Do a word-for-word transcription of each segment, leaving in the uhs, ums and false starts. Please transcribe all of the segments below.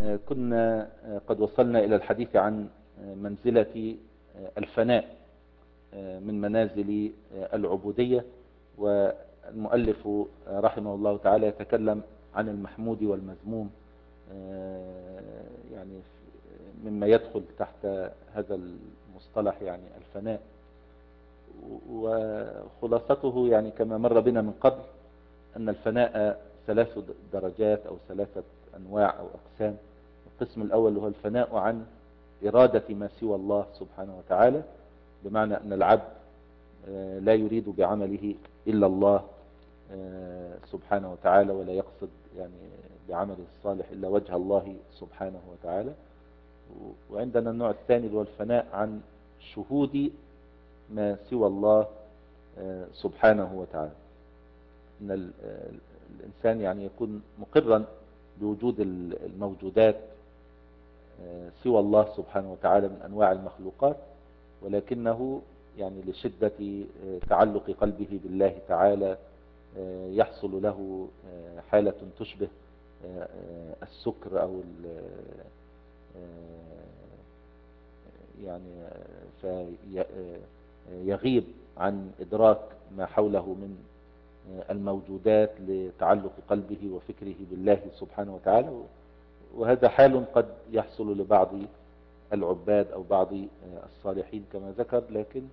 كنا قد وصلنا إلى الحديث عن منزلة الفناء من منازل العبودية، والمؤلف رحمه الله تعالى يتكلم عن المحمود والمذموم، يعني مما يدخل تحت هذا المصطلح يعني الفناء. وخلاصته يعني كما مر بنا من قبل أن الفناء ثلاث درجات أو ثلاثة أنواع أو أقسام. القسم الأول هو الفناء عن إرادة ما سوى الله سبحانه وتعالى، بمعنى أن العبد لا يريد بعمله إلا الله سبحانه وتعالى، ولا يقصد يعني بعمله الصالح إلا وجه الله سبحانه وتعالى. وعندنا النوع الثاني اللي هو الفناء عن شهود ما سوى الله سبحانه وتعالى، أن الإنسان يعني يكون مقرا بوجود الموجودات سوى الله سبحانه وتعالى من أنواع المخلوقات، ولكنه يعني لشدة تعلق قلبه بالله تعالى يحصل له حالة تشبه السكر أو يعني فيغيب عن إدراك ما حوله من الموجودات لتعلق قلبه وفكره بالله سبحانه وتعالى. وهذا حال قد يحصل لبعض العباد أو بعض الصالحين كما ذكر، لكن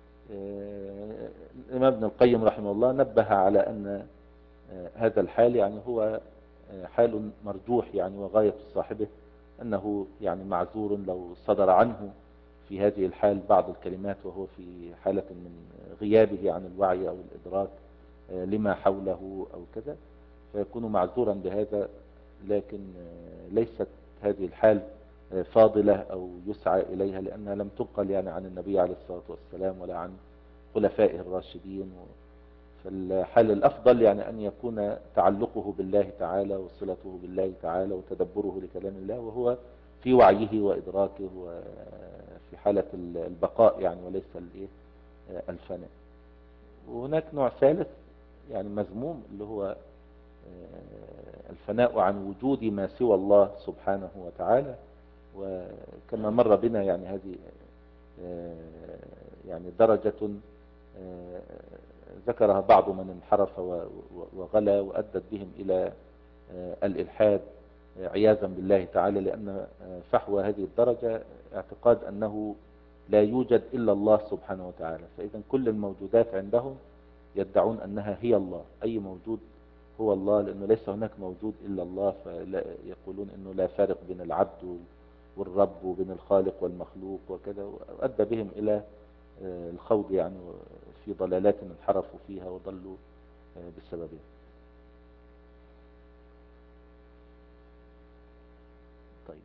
الإمام ابن القيم رحمه الله نبه على أن هذا الحال يعني هو حال مرجوح يعني، وغاية صاحبه أنه يعني معذور لو صدر عنه في هذه الحال بعض الكلمات وهو في حالة من غيابه عن الوعي أو الإدراك لما حوله أو كذا، فيكون معذورا بهذا. لكن ليست هذه الحال فاضلة أو يسعى إليها، لأنها لم تنقل يعني عن النبي عليه الصلاة والسلام ولا عن خلفائه الراشدين. فالحال الأفضل يعني أن يكون تعلقه بالله تعالى وصلته بالله تعالى وتدبره لكلام الله وهو في وعيه وإدراكه وفي حالة البقاء يعني، وليس الفناء. وهناك نوع ثالث يعني مذموم، اللي هو الفناء عن وجود ما سوى الله سبحانه وتعالى. وكما مر بنا يعني هذه يعني درجة ذكرها بعض من انحرف وغلا وأدت بهم إلى الإلحاد عياذا بالله تعالى، لأن فحوى هذه الدرجة اعتقاد أنه لا يوجد إلا الله سبحانه وتعالى. فإذا كل الموجودات عندهم يدعون أنها هي الله، أي موجود هو الله، لأنه ليس هناك موجود إلا الله. فيقولون أنه لا فارق بين العبد والرب وبين الخالق والمخلوق وكذا، وأدى بهم إلى الخوض يعني في ضلالات انحرفوا فيها وضلوا بسببها. طيب،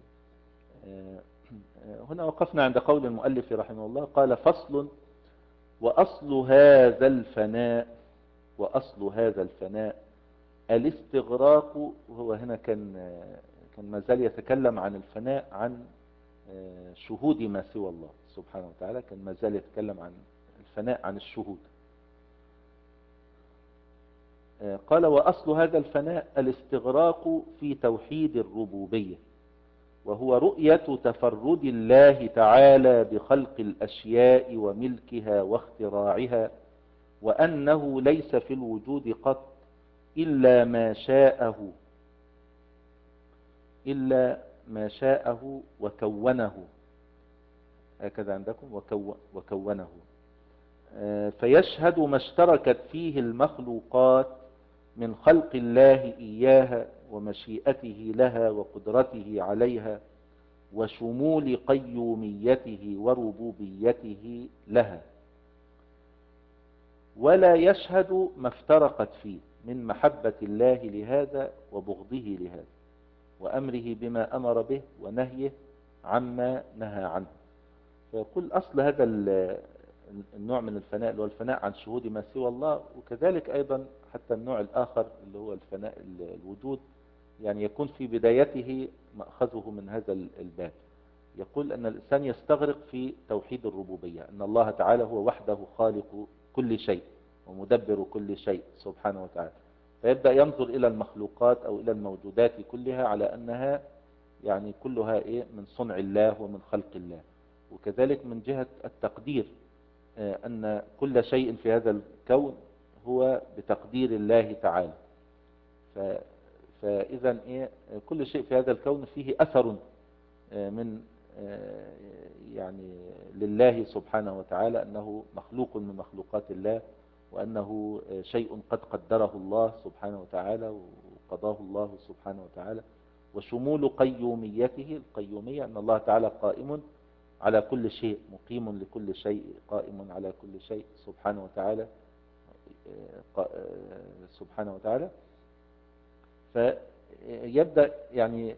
هنا وقفنا عند قول المؤلف رحمه الله، قال: فصل: وأصل هذا الفناء وأصل هذا الفناء الاستغراق. وهو هنا كان كان ما زال يتكلم عن الفناء عن شهود ما سوى الله سبحانه وتعالى، كان ما زال يتكلم عن الفناء عن الشهود. قال: وأصل هذا الفناء الاستغراق في توحيد الربوبية، وهو رؤية تفرد الله تعالى بخلق الأشياء وملكها واختراعها، وأنه ليس في الوجود قط إلا ما شاءه إلا ما شاءه وكونه. هكذا عندكم وكو وكونه. فيشهد ما اشتركت فيه المخلوقات من خلق الله إياها ومشيئته لها وقدرته عليها وشمول قيوميته وربوبيته لها، ولا يشهد ما افترقت فيه من محبة الله لهذا وبغضه لهذا وأمره بما أمر به ونهيه عما نهى عنه. فيقول أصل هذا النوع من الفناء اللي هو الفناء عن شهود ما سوى الله، وكذلك أيضا حتى النوع الآخر اللي هو الفناء الوجود، يعني يكون في بدايته مأخذه من هذا الباب. يقول أن الإنسان يستغرق في توحيد الربوبية، أن الله تعالى هو وحده خالق كل شيء ومدبر كل شيء سبحانه وتعالى. فيبدأ ينظر إلى المخلوقات أو إلى الموجودات كلها على أنها يعني كلها إيه من صنع الله ومن خلق الله. وكذلك من جهة التقدير أن كل شيء في هذا الكون هو بتقدير الله تعالى. فإذا إيه كل شيء في هذا الكون فيه أثر من يعني لله سبحانه وتعالى، أنه مخلوق من مخلوقات الله، وأنه شيء قد قدره الله سبحانه وتعالى وقضاه الله سبحانه وتعالى. وشمول قيوميته، القيومية أن الله تعالى قائم على كل شيء، مقيم لكل شيء، قائم على كل شيء سبحانه وتعالى سبحانه وتعالى. فيبدأ يعني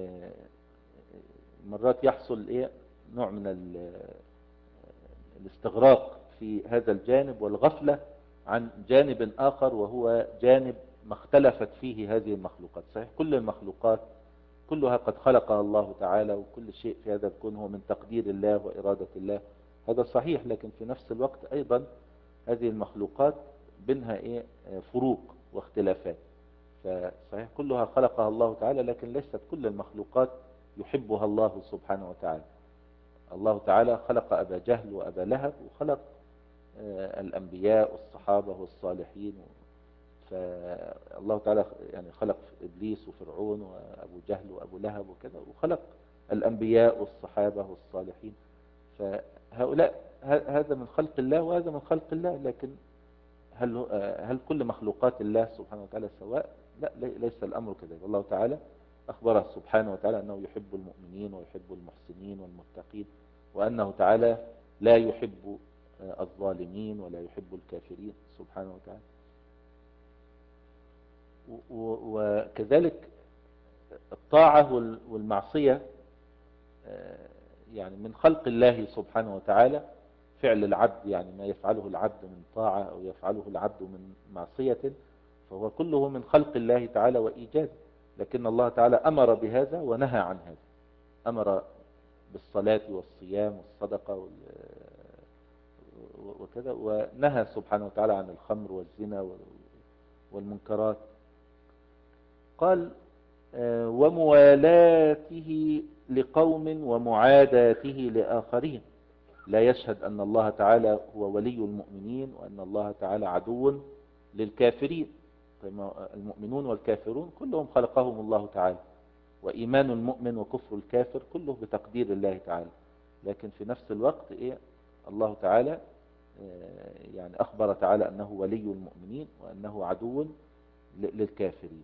مرات يحصل إيه نوع من الاستغراق في هذا الجانب والغفلة عن جانب آخر، وهو جانب ما اختلفت فيه هذه المخلوقات. صحيح كل المخلوقات كلها قد خلقها الله تعالى، وكل شيء في هذا الكون هو من تقدير الله وإرادة الله، هذا صحيح. لكن في نفس الوقت أيضا هذه المخلوقات بينها إيه فروق واختلافات. فصحيح كلها خلقها الله تعالى، لكن ليست كل المخلوقات يحبها الله سبحانه وتعالى. الله تعالى خلق أبا جهل وأبا لهب، وخلق الأنبياء والصحابة والصالحين. فالله تعالى يعني خلق إبليس وفرعون وأبو جهل وأبو لهب وكذا، وخلق الأنبياء والصحابة والصالحين. فهؤلاء هذا من خلق الله وهذا من خلق الله. لكن هل هل كل مخلوقات الله سبحانه وتعالى سواء؟ لا، ليس الأمر كذلك. الله تعالى أخبر سبحانه وتعالى أنه يحب المؤمنين ويحب المحسنين والمتقين، وأنه تعالى لا يحب الظالمين ولا يحب الكافرين سبحانه وتعالى. وكذلك الطاعة والمعصية يعني من خلق الله سبحانه وتعالى. فعل العبد يعني ما يفعله العبد من طاعة أو يفعله العبد من معصية، فهو كله من خلق الله تعالى وإيجاد. لكن الله تعالى أمر بهذا ونهى عن هذا، أمر بالصلاة والصيام والصدقة وكذا، ونهى سبحانه وتعالى عن الخمر والزنا والمنكرات. قال وموالاته لقوم ومعاداته لآخرين. لا يشهد أن الله تعالى هو ولي المؤمنين وأن الله تعالى عدو للكافرين. المؤمنون والكافرون كلهم خلقهم الله تعالى، وإيمان المؤمن وكفر الكافر كله بتقدير الله تعالى. لكن في نفس الوقت إيه الله تعالى يعني أخبر تعالى أنه ولي المؤمنين وأنه عدو للكافرين.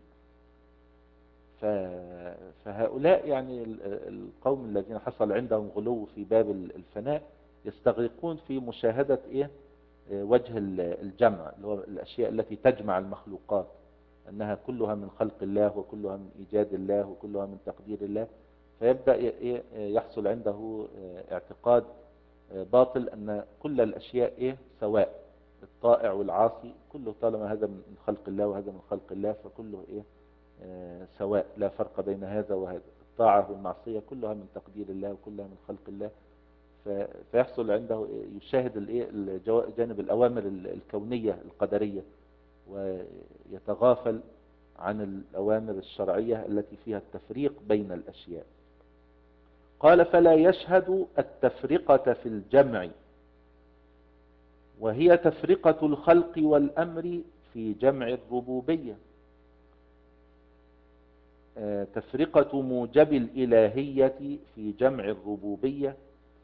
فهؤلاء يعني القوم الذين حصل عندهم غلو في باب الفناء يستغرقون في مشاهدة إيه وجه الجمع، اللي هو الأشياء التي تجمع المخلوقات، أنها كلها من خلق الله وكلها من إيجاد الله وكلها من تقدير الله. فيبدأ يحصل عنده اعتقاد باطل أن كل الأشياء إيه سواء، الطائع والعاصي كله طالما هذا من خلق الله وهذا من خلق الله فكله إيه سواء، لا فرق بين هذا وهذا. الطاعة والمعصية كلها من تقدير الله وكلها من خلق الله. فيحصل عنده يشاهد جانب الأوامر الكونية القدرية، ويتغافل عن الأوامر الشرعية التي فيها التفريق بين الأشياء. قال فلا يشهد التفرقة في الجمع، وهي تفرقة الخلق والأمر في جمع الربوبية، تفرقة موجب الإلهية في جمع الربوبية.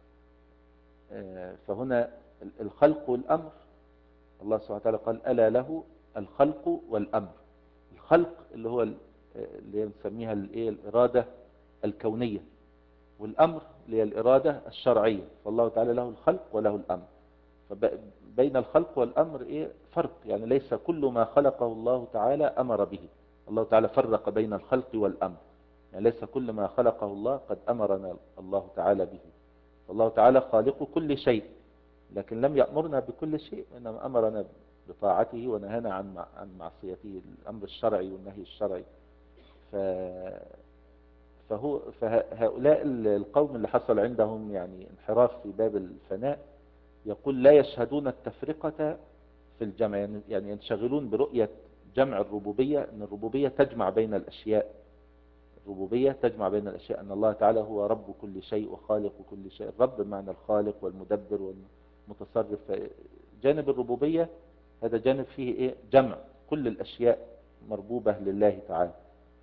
فهنا الخلق والأمر، الله سبحانه وتعالى قال ألا له الخلق والأمر. الخلق اللي هو اللي نسميها الإرادة الكونية، والأمر اللي هي الإرادة الشرعية. فالله تعالى له الخلق وله الأمر. فبين الخلق والأمر إيه فرق، يعني ليس كل ما خلقه الله تعالى أمر به. الله تعالى فرق بين الخلق والأمر، يعني ليس كل ما خلقه الله قد أمرنا الله تعالى به. فالله تعالى خالق كل شيء، لكن لم يأمرنا بكل شيء، إنما أمرنا بطاعته ونهانا عن عن معصيته، الأمر الشرعي والنهي الشرعي. ف فهو فهؤلاء القوم اللي حصل عندهم يعني انحراف في باب الفناء، يقول لا يشهدون التفرقة في الجمع، يعني ينشغلون برؤية جمع الربوبية، أن الربوبية تجمع بين الأشياء الربوبية تجمع بين الأشياء، أن الله تعالى هو رب كل شيء وخالق كل شيء. الرب بمعنى الخالق والمدبر والمتصرف. جانب الربوبية هذا جانب فيه إيه؟ جمع كل الأشياء مربوبة لله تعالى.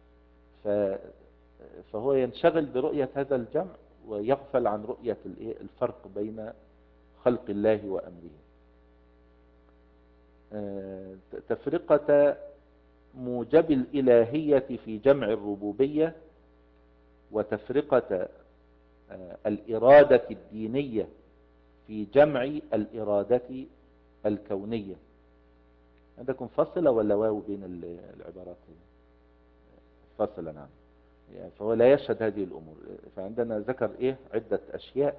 فهو ينشغل برؤية هذا الجمع ويغفل عن رؤية الفرق بين خلق الله وأمره. تفرقة موجب الإلهية في جمع الربوبية، وتفرقة الإرادة الدينية في جمع الإرادة الكونية. عندكم فصلة ولا واو بين العبارات؟ فصلة، نعم. يعني فهو لا يشهد هذه الأمور. فعندنا ذكر إيه عدة أشياء،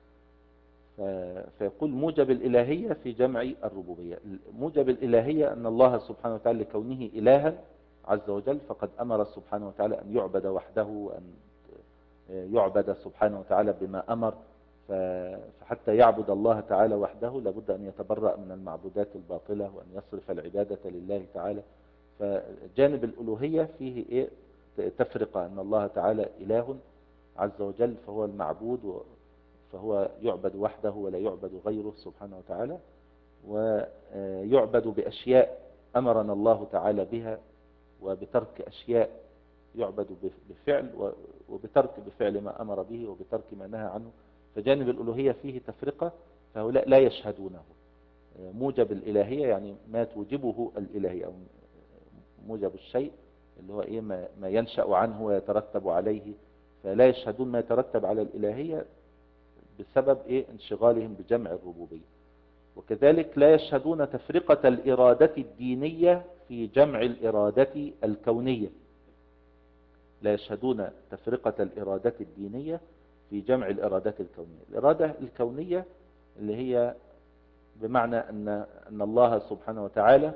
فيقول موجب الإلهية في جمع الربوبية. موجب الإلهية أن الله سبحانه وتعالى لكونه إلها عز وجل فقد أمر سبحانه وتعالى أن يعبد وحده، وأن يعبد سبحانه وتعالى بما أمر. فحتى يعبد الله تعالى وحده لابد أن يتبرأ من المعبودات الباطلة، وأن يصرف العبادة لله تعالى. فجانب الألوهية فيه إيه؟ تفرقة أن الله تعالى إله عز وجل فهو المعبود، فهو يعبد وحده ولا يعبد غيره سبحانه وتعالى، ويعبد بأشياء أمرنا الله تعالى بها، وبترك أشياء يعبد بفعل، وبترك بفعل ما أمر به، وبترك ما نهى عنه. فجانب الألوهية فيه تفرقة، فهؤلاء لا يشهدونه. موجب الإلهية يعني ما توجبه الإلهية، أو موجب الشيء اللي هو إيه ما ينشأ عنه ويترتب عليه، فلا يشهدون ما يترتب على الإلهية بسبب إيه انشغالهم بجمع الربوبية. وكذلك لا يشهدون تفرقة الإرادة الدينية في جمع الإرادة الكونية. لا يشهدون تفرقة الإرادة الدينية في جمع الإرادة الكونية. الإرادة الكونية اللي هي بمعنى أن أن الله سبحانه وتعالى،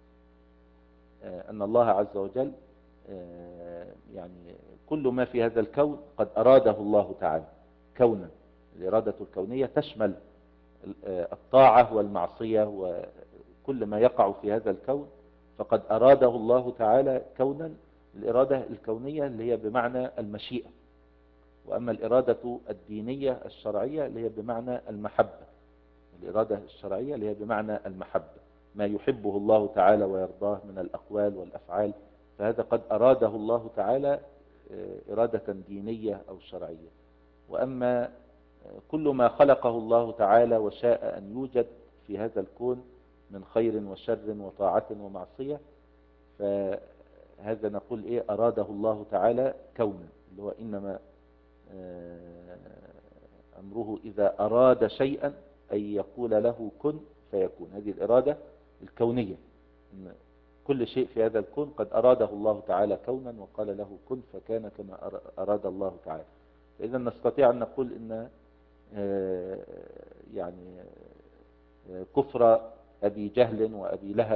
أن الله عز وجل يعني كل ما في هذا الكون قد أراده الله تعالى كونا. الإرادة الكونية تشمل الطاعة والمعصية وكل ما يقع في هذا الكون فقد أراده الله تعالى كونا. الإرادة الكونية اللي هي بمعنى المشيئة. وأما الإرادة الدينية الشرعية اللي هي بمعنى المحبة. الإرادة الشرعية اللي هي بمعنى المحبة، ما يحبه الله تعالى ويرضاه من الأقوال والأفعال، فهذا قد أراده الله تعالى إرادة دينية أو شرعية. وأما كل ما خلقه الله تعالى وشاء أن يوجد في هذا الكون من خير وشر وطاعة ومعصية، فهذا نقول إيه أراده الله تعالى كونا، اللي هو إنما أمره إذا أراد شيئا أن يقول له كن فيكون. هذه الإرادة الكونية، إن كل شيء في هذا الكون قد أراده الله تعالى كونا وقال له كن فكان كما أراد الله تعالى. فإذا نستطيع أن نقول إن يعني كفر أبي جهل وأبي لهب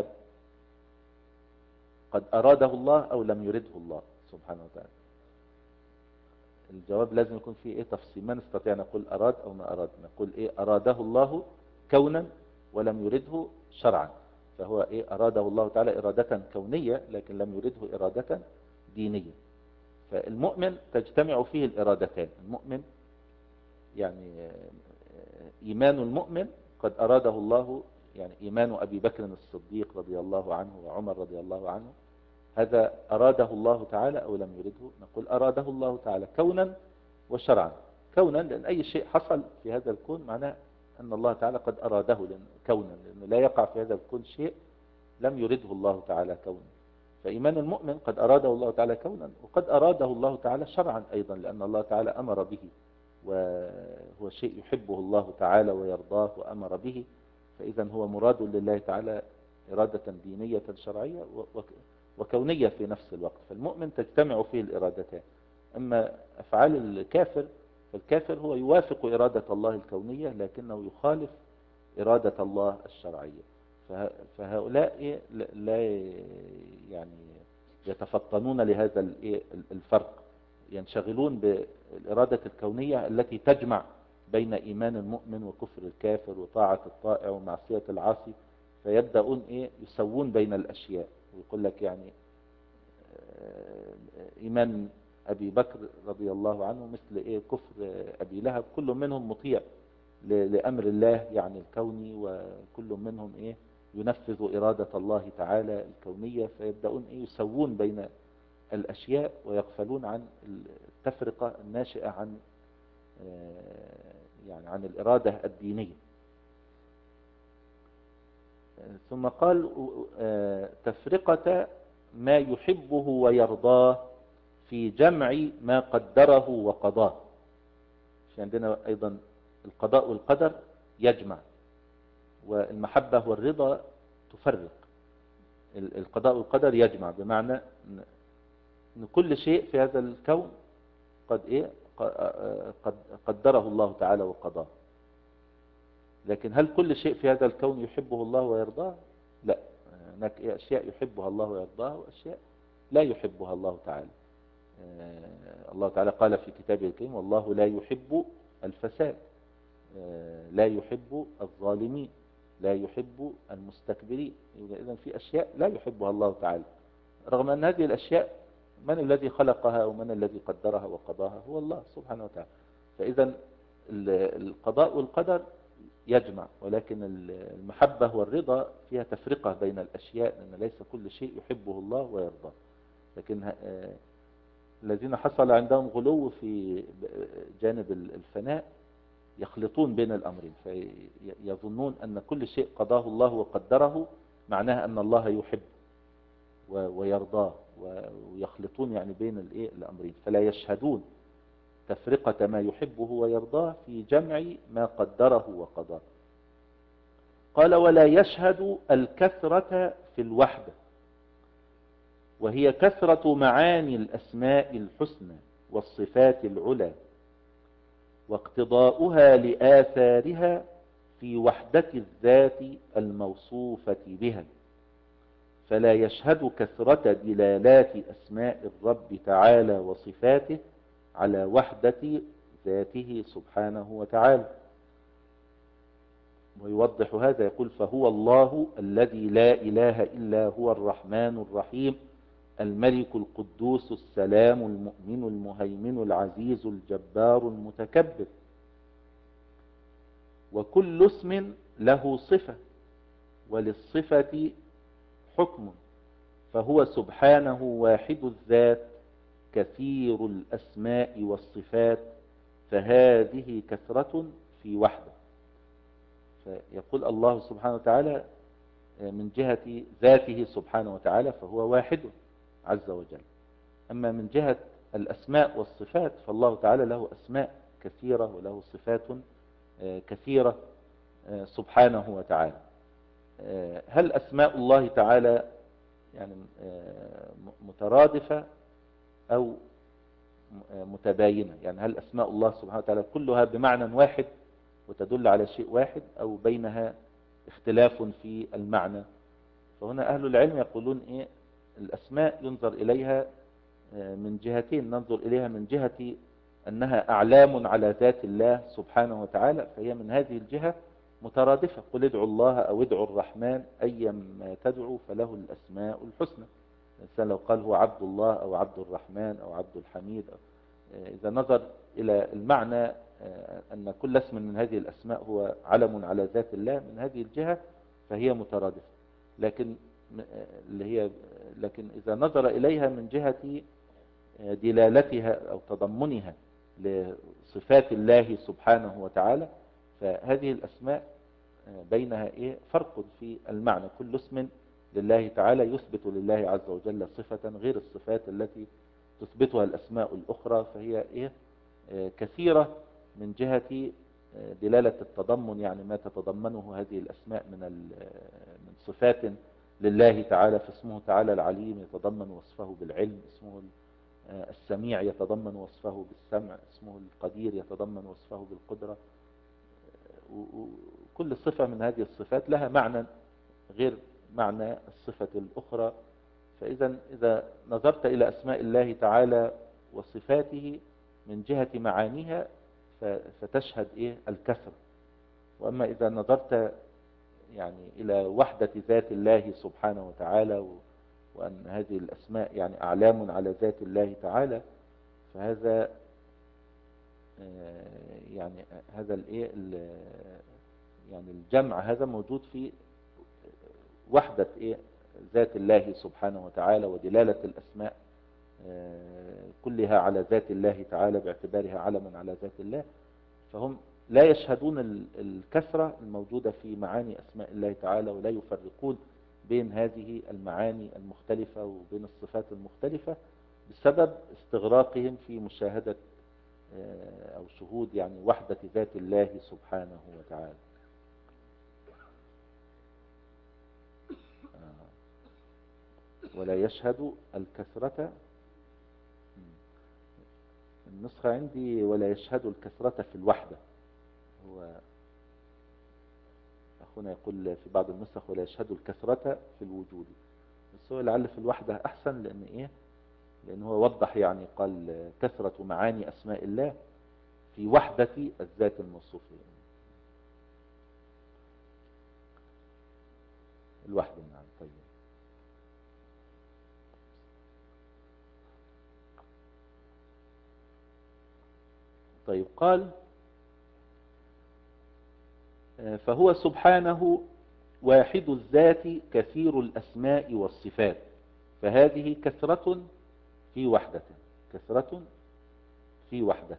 قد أراده الله أو لم يرده الله سبحانه وتعالى. الجواب لازم يكون فيه إيه تفصيل، ما نستطيع نقول أراد أو ما أراد، نقول إيه أراده الله كونا ولم يرده شرعا. فهو إيه أراده الله تعالى إرادة كونية لكن لم يرده إرادة دينية. فالمؤمن تجتمع فيه الإرادتان. المؤمن يعني إيمان المؤمن قد أراده الله، يعني إيمان أبي بكر الصديق رضي الله عنه وعمر رضي الله عنه، هذا أراده الله تعالى أو لم يرده؟ نقول أراده الله تعالى كونا وشرعا. كونا لأن أي شيء حصل في هذا الكون معناه أن الله تعالى قد أراده كونا، لأنه لا يقع في هذا الكون شيء لم يرده الله تعالى كونا. فإيمان المؤمن قد أراده الله تعالى كونا، وقد أراده الله تعالى شرعا أيضا، لأن الله تعالى أمر به، وهو شيء يحبه الله تعالى ويرضاه وأمر به. فإذا هو مراد لله تعالى إرادة دينية شرعية وكونية في نفس الوقت. فالمؤمن تجتمع فيه الإرادتان. أما أفعال الكافر، فالكافر هو يوافق إرادة الله الكونية لكنه يخالف إرادة الله الشرعية. فهؤلاء لا يعني يتفطنون لهذا الفرق، ينشغلون بالإرادة الكونية التي تجمع بين إيمان المؤمن وكفر الكافر وطاعة الطائع ومعصية العاصي، فيبدأون إيه يسوون بين الأشياء، ويقول لك يعني إيمان أبي بكر رضي الله عنه، مثل إيه كفر أبي لهب، كل منهم مطيع لأمر الله يعني الكوني، وكل منهم إيه ينفذ إرادة الله تعالى الكونية، فيبدأون إيه يسوون بين الأشياء ويغفلون عن التفرقة الناشئة عن يعني عن الإرادة الدينية. ثم قال تفرقة ما يحبه ويرضاه في جمع ما قدره وقضاه. في عندنا أيضا القضاء والقدر يجمع، والمحبة والرضا تفرق. القضاء والقدر يجمع بمعنى أن كل شيء في هذا الكون قد إيه قد قدره الله تعالى وقضاه. لكن هل كل شيء في هذا الكون يحبه الله ويرضاه؟ لا، هناك أشياء يحبها الله ويرضاها وأشياء لا يحبها الله تعالى. الله تعالى قال في كتابه الكريم: والله لا يحب الفساد، لا يحب الظالمين، لا يحب المستكبرين. إذن في أشياء لا يحبها الله تعالى، رغم أن هذه الأشياء من الذي خلقها ومن الذي قدرها وقضاها؟ هو الله سبحانه وتعالى. فإذا القضاء والقدر يجمع، ولكن المحبة والرضا فيها تفرقة بين الأشياء، لأن ليس كل شيء يحبه الله ويرضاه. لكن الذين حصل عندهم غلو في جانب الفناء يخلطون بين الأمرين، فيظنون أن كل شيء قضاه الله وقدره معناه أن الله يحب ويرضاه، ويخلطون يعني بين الأمرين، فلا يشهدون تفرقة ما يحبه ويرضاه في جمع ما قدره وقضاه. قال: ولا يشهد الكثرة في الوحدة، وهي كثرة معاني الأسماء الحسنى والصفات العلى، واقتضاؤها لآثارها في وحدة الذات الموصوفة بها، فلا يشهد كثرة دلالات أسماء الرب تعالى وصفاته على وحدة ذاته سبحانه وتعالى. ويوضح هذا يقول: فهو الله الذي لا إله إلا هو الرحمن الرحيم الملك القدوس السلام المؤمن المهيمن العزيز الجبار المتكبر. وكل اسم له صفة، وللصفة حكم، فهو سبحانه واحد الذات كثير الأسماء والصفات، فهذه كثرة في وحده. فيقول الله سبحانه وتعالى من جهة ذاته سبحانه وتعالى فهو واحد عز وجل. أما من جهة الأسماء والصفات فالله تعالى له أسماء كثيرة وله صفات كثيرة سبحانه وتعالى. هل أسماء الله تعالى يعني مترادفة أو متباينة؟ يعني هل أسماء الله سبحانه وتعالى كلها بمعنى واحد وتدل على شيء واحد، أو بينها اختلاف في المعنى؟ فهنا أهل العلم يقولون إيه الأسماء ينظر إليها من جهتين: ننظر إليها من جهة أنها أعلام على ذات الله سبحانه وتعالى، فهي من هذه الجهة مترادفة. قل ادعوا الله أو ادعوا الرحمن أيما تدعوا فله الأسماء الحسنى. الإنسان لو قال هو عبد الله أو عبد الرحمن أو عبد الحميد، إذا نظر إلى المعنى أن كل اسم من هذه الأسماء هو علم على ذات الله، من هذه الجهة فهي مترادفة. لكن اللي هي لكن إذا نظر إليها من جهة دلالتها أو تضمنها لصفات الله سبحانه وتعالى، فهذه الأسماء بينها إيه فرق في المعنى. كل اسم لله تعالى يثبت لله عز وجل صفة غير الصفات التي تثبتها الأسماء الأخرى، فهي إيه كثيرة من جهة دلالة التضمن، يعني ما تتضمنه هذه الأسماء من من صفات لله تعالى. فاسمه تعالى العليم يتضمن وصفه بالعلم، اسمه السميع يتضمن وصفه بالسمع، اسمه القدير يتضمن وصفه بالقدرة. وكل صفة من هذه الصفات لها معنى غير معنى الصفة الأخرى. فإذا إذا نظرت إلى أسماء الله تعالى وصفاته من جهة معانيها فتشهد إيه الكثرة. وأما إذا نظرت يعني إلى وحدة ذات الله سبحانه وتعالى، وأن هذه الأسماء يعني أعلام على ذات الله تعالى، فهذا يعني هذا الايه يعني الجمع هذا موجود في وحدة ايه ذات الله سبحانه وتعالى، ودلالة الاسماء كلها على ذات الله تعالى باعتبارها علما على ذات الله. فهم لا يشهدون الكثرة الموجودة في معاني اسماء الله تعالى، ولا يفرقون بين هذه المعاني المختلفة وبين الصفات المختلفة بسبب استغراقهم في مشاهدة أو شهود يعني وحدة ذات الله سبحانه وتعالى. ولا يشهد الكثرة، النسخة عندي ولا يشهد الكثرة في الوحدة، هو أخونا يقول في بعض النسخ ولا يشهد الكثرة في الوجود، بس هو لعل في الوحدة أحسن، لأن إيه لأن هو وضح يعني قال كثرة معاني أسماء الله في وحدة الذات الموصوفة. الوحدة نعم. طيب طيب قال فهو سبحانه واحد الذات كثير الأسماء والصفات، فهذه كثرة في وحدة، كثرة في وحدة.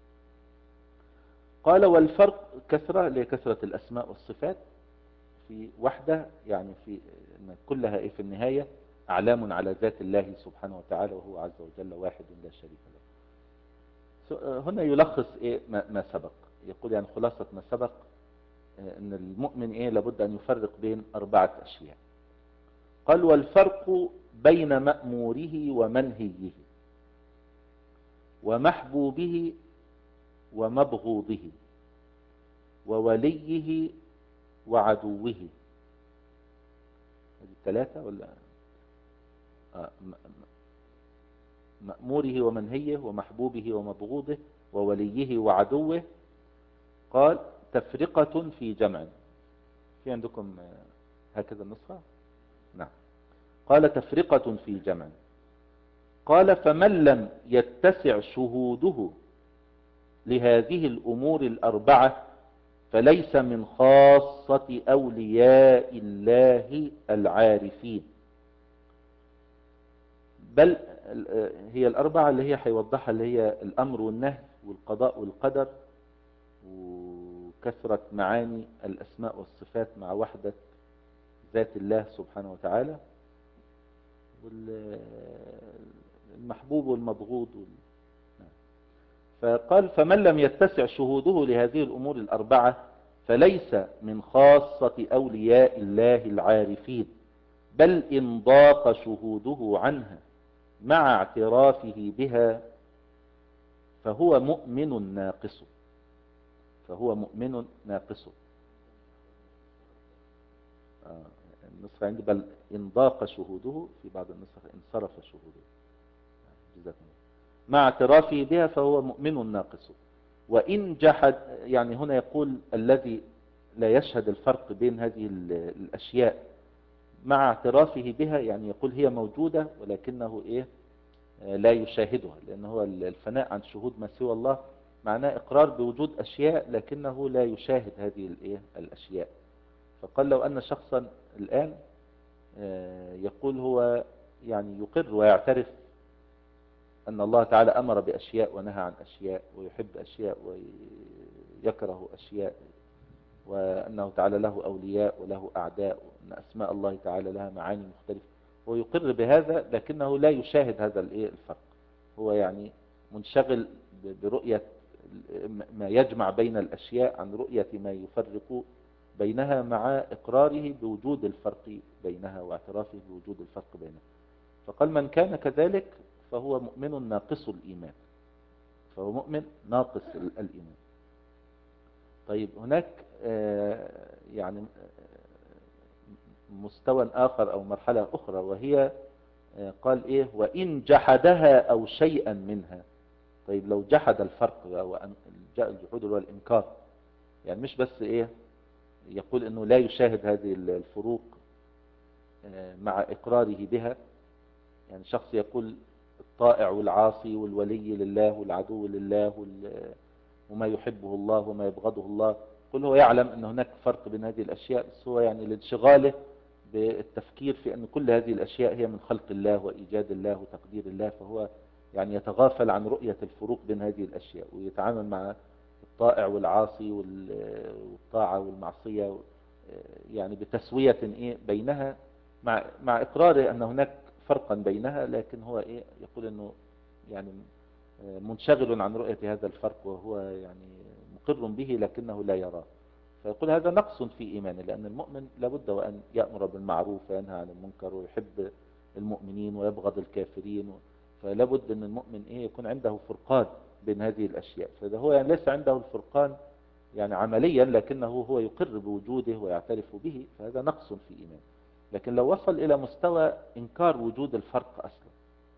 قال والفرق كثرة لكثرة الأسماء والصفات في وحدة، يعني في إن كلها إيه في النهاية أعلام على ذات الله سبحانه وتعالى، وهو عز وجل واحد لا شريك له. هنا يلخص إيه ما, ما سبق، يقول يعني خلاصة ما سبق ان المؤمن ايه لابد ان يفرق بين اربعة اشياء. قال والفرق بين مأموره ومنهيه ومحبوبه ومبغوضه ووليه وعدوه. هذه الثلاثة ولا آه مأموره ومنهيه ومحبوبه ومبغوضه ووليه وعدوه. قال تفرقة في جمع، في عندكم هكذا النسخة؟ نعم. قال تفرقة في جمع. قال فمن لم يتسع شهوده لهذه الأمور الأربعة فليس من خاصة أولياء الله العارفين، بل هي الأربعة اللي هي هيوضحها، اللي هي الأمر والنهي والقضاء والقدر وكثرة معاني الأسماء والصفات مع وحدة ذات الله سبحانه وتعالى، والمحبوب والمبغوض. فقال فمن لم يتسع شهوده لهذه الأمور الأربعة فليس من خاصة أولياء الله العارفين، بل إن ضاق شهوده عنها مع اعترافه بها فهو مؤمن ناقص، فهو مؤمن ناقص. آه النسخة عندي بل إن ضاق شهوده، في بعض النسخ انصرف شهوده. جزاكم الله. مع اعترافه بها فهو مؤمن ناقص. وإن جحد، يعني هنا يقول الذي لا يشهد الفرق بين هذه الأشياء مع اعترافه بها، يعني يقول هي موجودة ولكنه إيه لا يشاهدها، لأنه هو الفناء عن شهود ما سوى الله معناه إقرار بوجود أشياء لكنه لا يشاهد هذه الإيه الأشياء. فقال لو أن شخصا الآن يقول هو يعني يقر ويعترف أن الله تعالى أمر بأشياء ونهى عن أشياء، ويحب أشياء ويكره أشياء، وأنه تعالى له أولياء وله أعداء، وأن أسماء الله تعالى لها معاني مختلفة، هو يقر بهذا لكنه لا يشاهد هذا الفرق. هو يعني منشغل برؤية ما يجمع بين الأشياء عن رؤية ما يفرق بينها، مع إقراره بوجود الفرق بينها واعترافه بوجود الفرق بينها. فقال من كان كذلك فهو مؤمن ناقص الإيمان، فهو مؤمن ناقص الإيمان. طيب هناك يعني مستوى آخر أو مرحلة أخرى، وهي قال إيه وإن جحدها أو شيئا منها. طيب لو جحد الفرق أو الجحود هو الإنكار، يعني مش بس إيه يقول إنه لا يشاهد هذه الفروق مع إقراره بها، يعني شخص يقول الطائع والعاصي والولي لله والعدو لله وال- وما يحبه الله وما يبغضه الله. كل هو يعلم أن هناك فرق بين هذه الأشياء، بس هو يعني لانشغاله بالتفكير في أن كل هذه الأشياء هي من خلق الله وإيجاد الله وتقدير الله، فهو يعني يتغافل عن رؤية الفروق بين هذه الأشياء، ويتعامل مع الطائع والعاصي وال- والطاعة والمعصية يعني بتسوية إيه بينها، مع مع إقراره أن هناك فرقا بينها، لكن هو إيه يقول أنه يعني منشغل عن رؤية هذا الفرق، وهو يعني مقر به لكنه لا يراه. فيقول هذا نقص في إيمانه، لأن المؤمن لابد وأن يأمر بالمعروف وينهى عن المنكر ويحب المؤمنين ويبغض الكافرين. فلابد أن المؤمن إيه يكون عنده فرقان بين هذه الأشياء. فإذا هو يعني ليس عنده الفرقان يعني عمليا، لكنه هو يقر بوجوده ويعترف به، فهذا نقص في إيمانه. لكن لو وصل إلى مستوى إنكار وجود الفرق أصلا،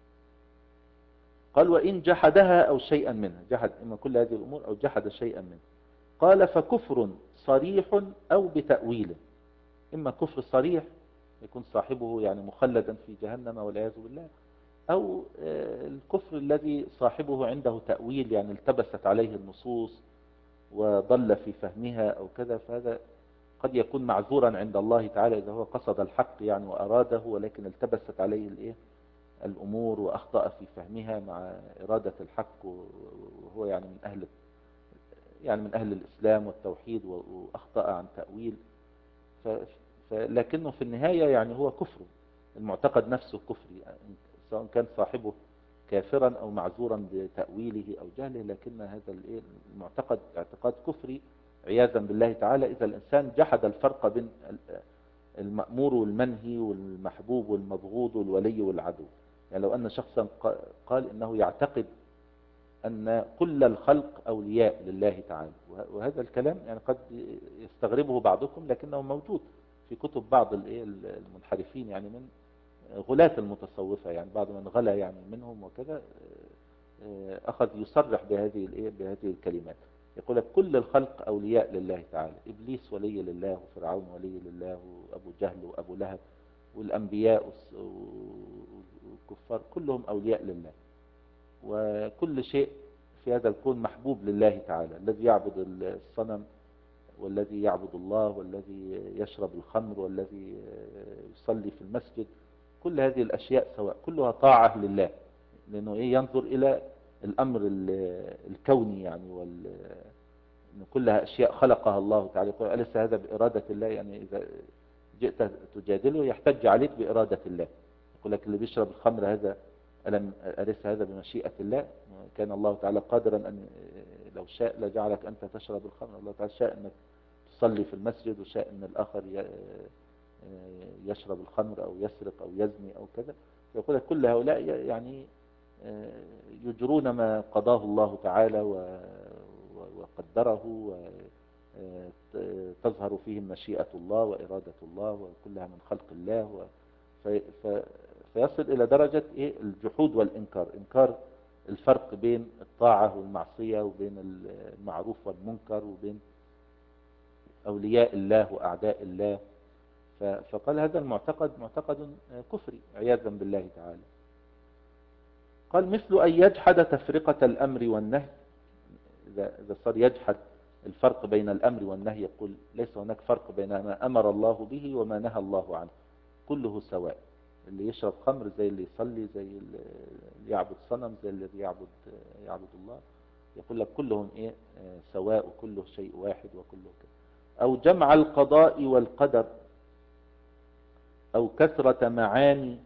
قال وإن جحدها أو شيئا منها، جحد إما كل هذه الأمور أو جحد شيئا منها، قال فكفر صريح أو بتأويله. إما كفر صريح يكون صاحبه يعني مخلدا في جهنم والعياذ بالله، أو الكفر الذي صاحبه عنده تأويل، يعني التبست عليه النصوص وضل في فهمها أو كذا، فهذا قد يكون معذورا عند الله تعالى إذا هو قصد الحق يعني وأراده، ولكن التبست عليه الإيه الأمور وأخطأ في فهمها مع إرادة الحق، وهو يعني من أهل يعني من أهل الإسلام والتوحيد وأخطأ عن تأويل. ف... ف... لكنه في النهاية يعني هو كفر، المعتقد نفسه كفري يعني، سواء كان صاحبه كافرا أو معذورا بتأويله أو جهله، لكن هذا المعتقد اعتقاد كفري عياذا بالله تعالى، إذا الإنسان جحد الفرق بين المأمور والمنهي والمحبوب والمبغوض والولي والعدو. يعني لو أن شخصا قال إنه يعتقد أن كل الخلق أولياء لله تعالى، وهذا الكلام يعني قد يستغربه بعضكم لكنه موجود في كتب بعض المنحرفين، يعني من غلاة المتصوفة، يعني بعض من غلا يعني منهم وكذا أخذ يصرح بهذه الإيه بهذه الكلمات. يقول لك كل الخلق أولياء لله تعالى، إبليس ولي لله وفرعون ولي لله وأبو جهل وأبو لهب والأنبياء والكفار كلهم أولياء لله، وكل شيء في هذا الكون محبوب لله تعالى، الذي يعبد الصنم والذي يعبد الله والذي يشرب الخمر والذي يصلي في المسجد، كل هذه الأشياء سواء كلها طاعة لله، لأنه إيه ينظر إلى الأمر الكوني يعني، وال إن كلها أشياء خلقها الله تعالى. يقول أليس هذا بإرادة الله؟ يعني إذا جئت تجادله يحتج عليك بإرادة الله، يقول لك اللي بيشرب الخمر هذا ألم أليس هذا بمشيئة الله؟ كان الله تعالى قادرا أن لو شاء لجعلك أنت تشرب الخمر، الله تعالى شاء أنك تصلي في المسجد وشاء أن الآخر يشرب الخمر أو يسرق أو يزني أو كذا. يقول لك كل هؤلاء يعني يجرون ما قضاه الله تعالى وقدره، وتظهر فيهم مشيئة الله وإرادة الله وكلها من خلق الله، فيصل إلى درجة إيه الجحود والإنكار، إنكار الفرق بين الطاعة والمعصية وبين المعروف والمنكر وبين أولياء الله وأعداء الله. فقال هذا المعتقد معتقد كفري عياذا بالله تعالى. قال مثل أن يجحد تفرقة الأمر والنهي، إذا صار يجحد الفرق بين الأمر والنهي، يقول ليس هناك فرق بين ما أمر الله به وما نهى الله عنه، كله سواء، اللي يشرب خمر زي اللي يصلي، زي اللي يعبد صنم زي الذي يعبد يعبد الله، يقول لك كلهم إيه سواء وكله شيء واحد وكله كده. أو جمع القضاء والقدر، أو كثرة معاني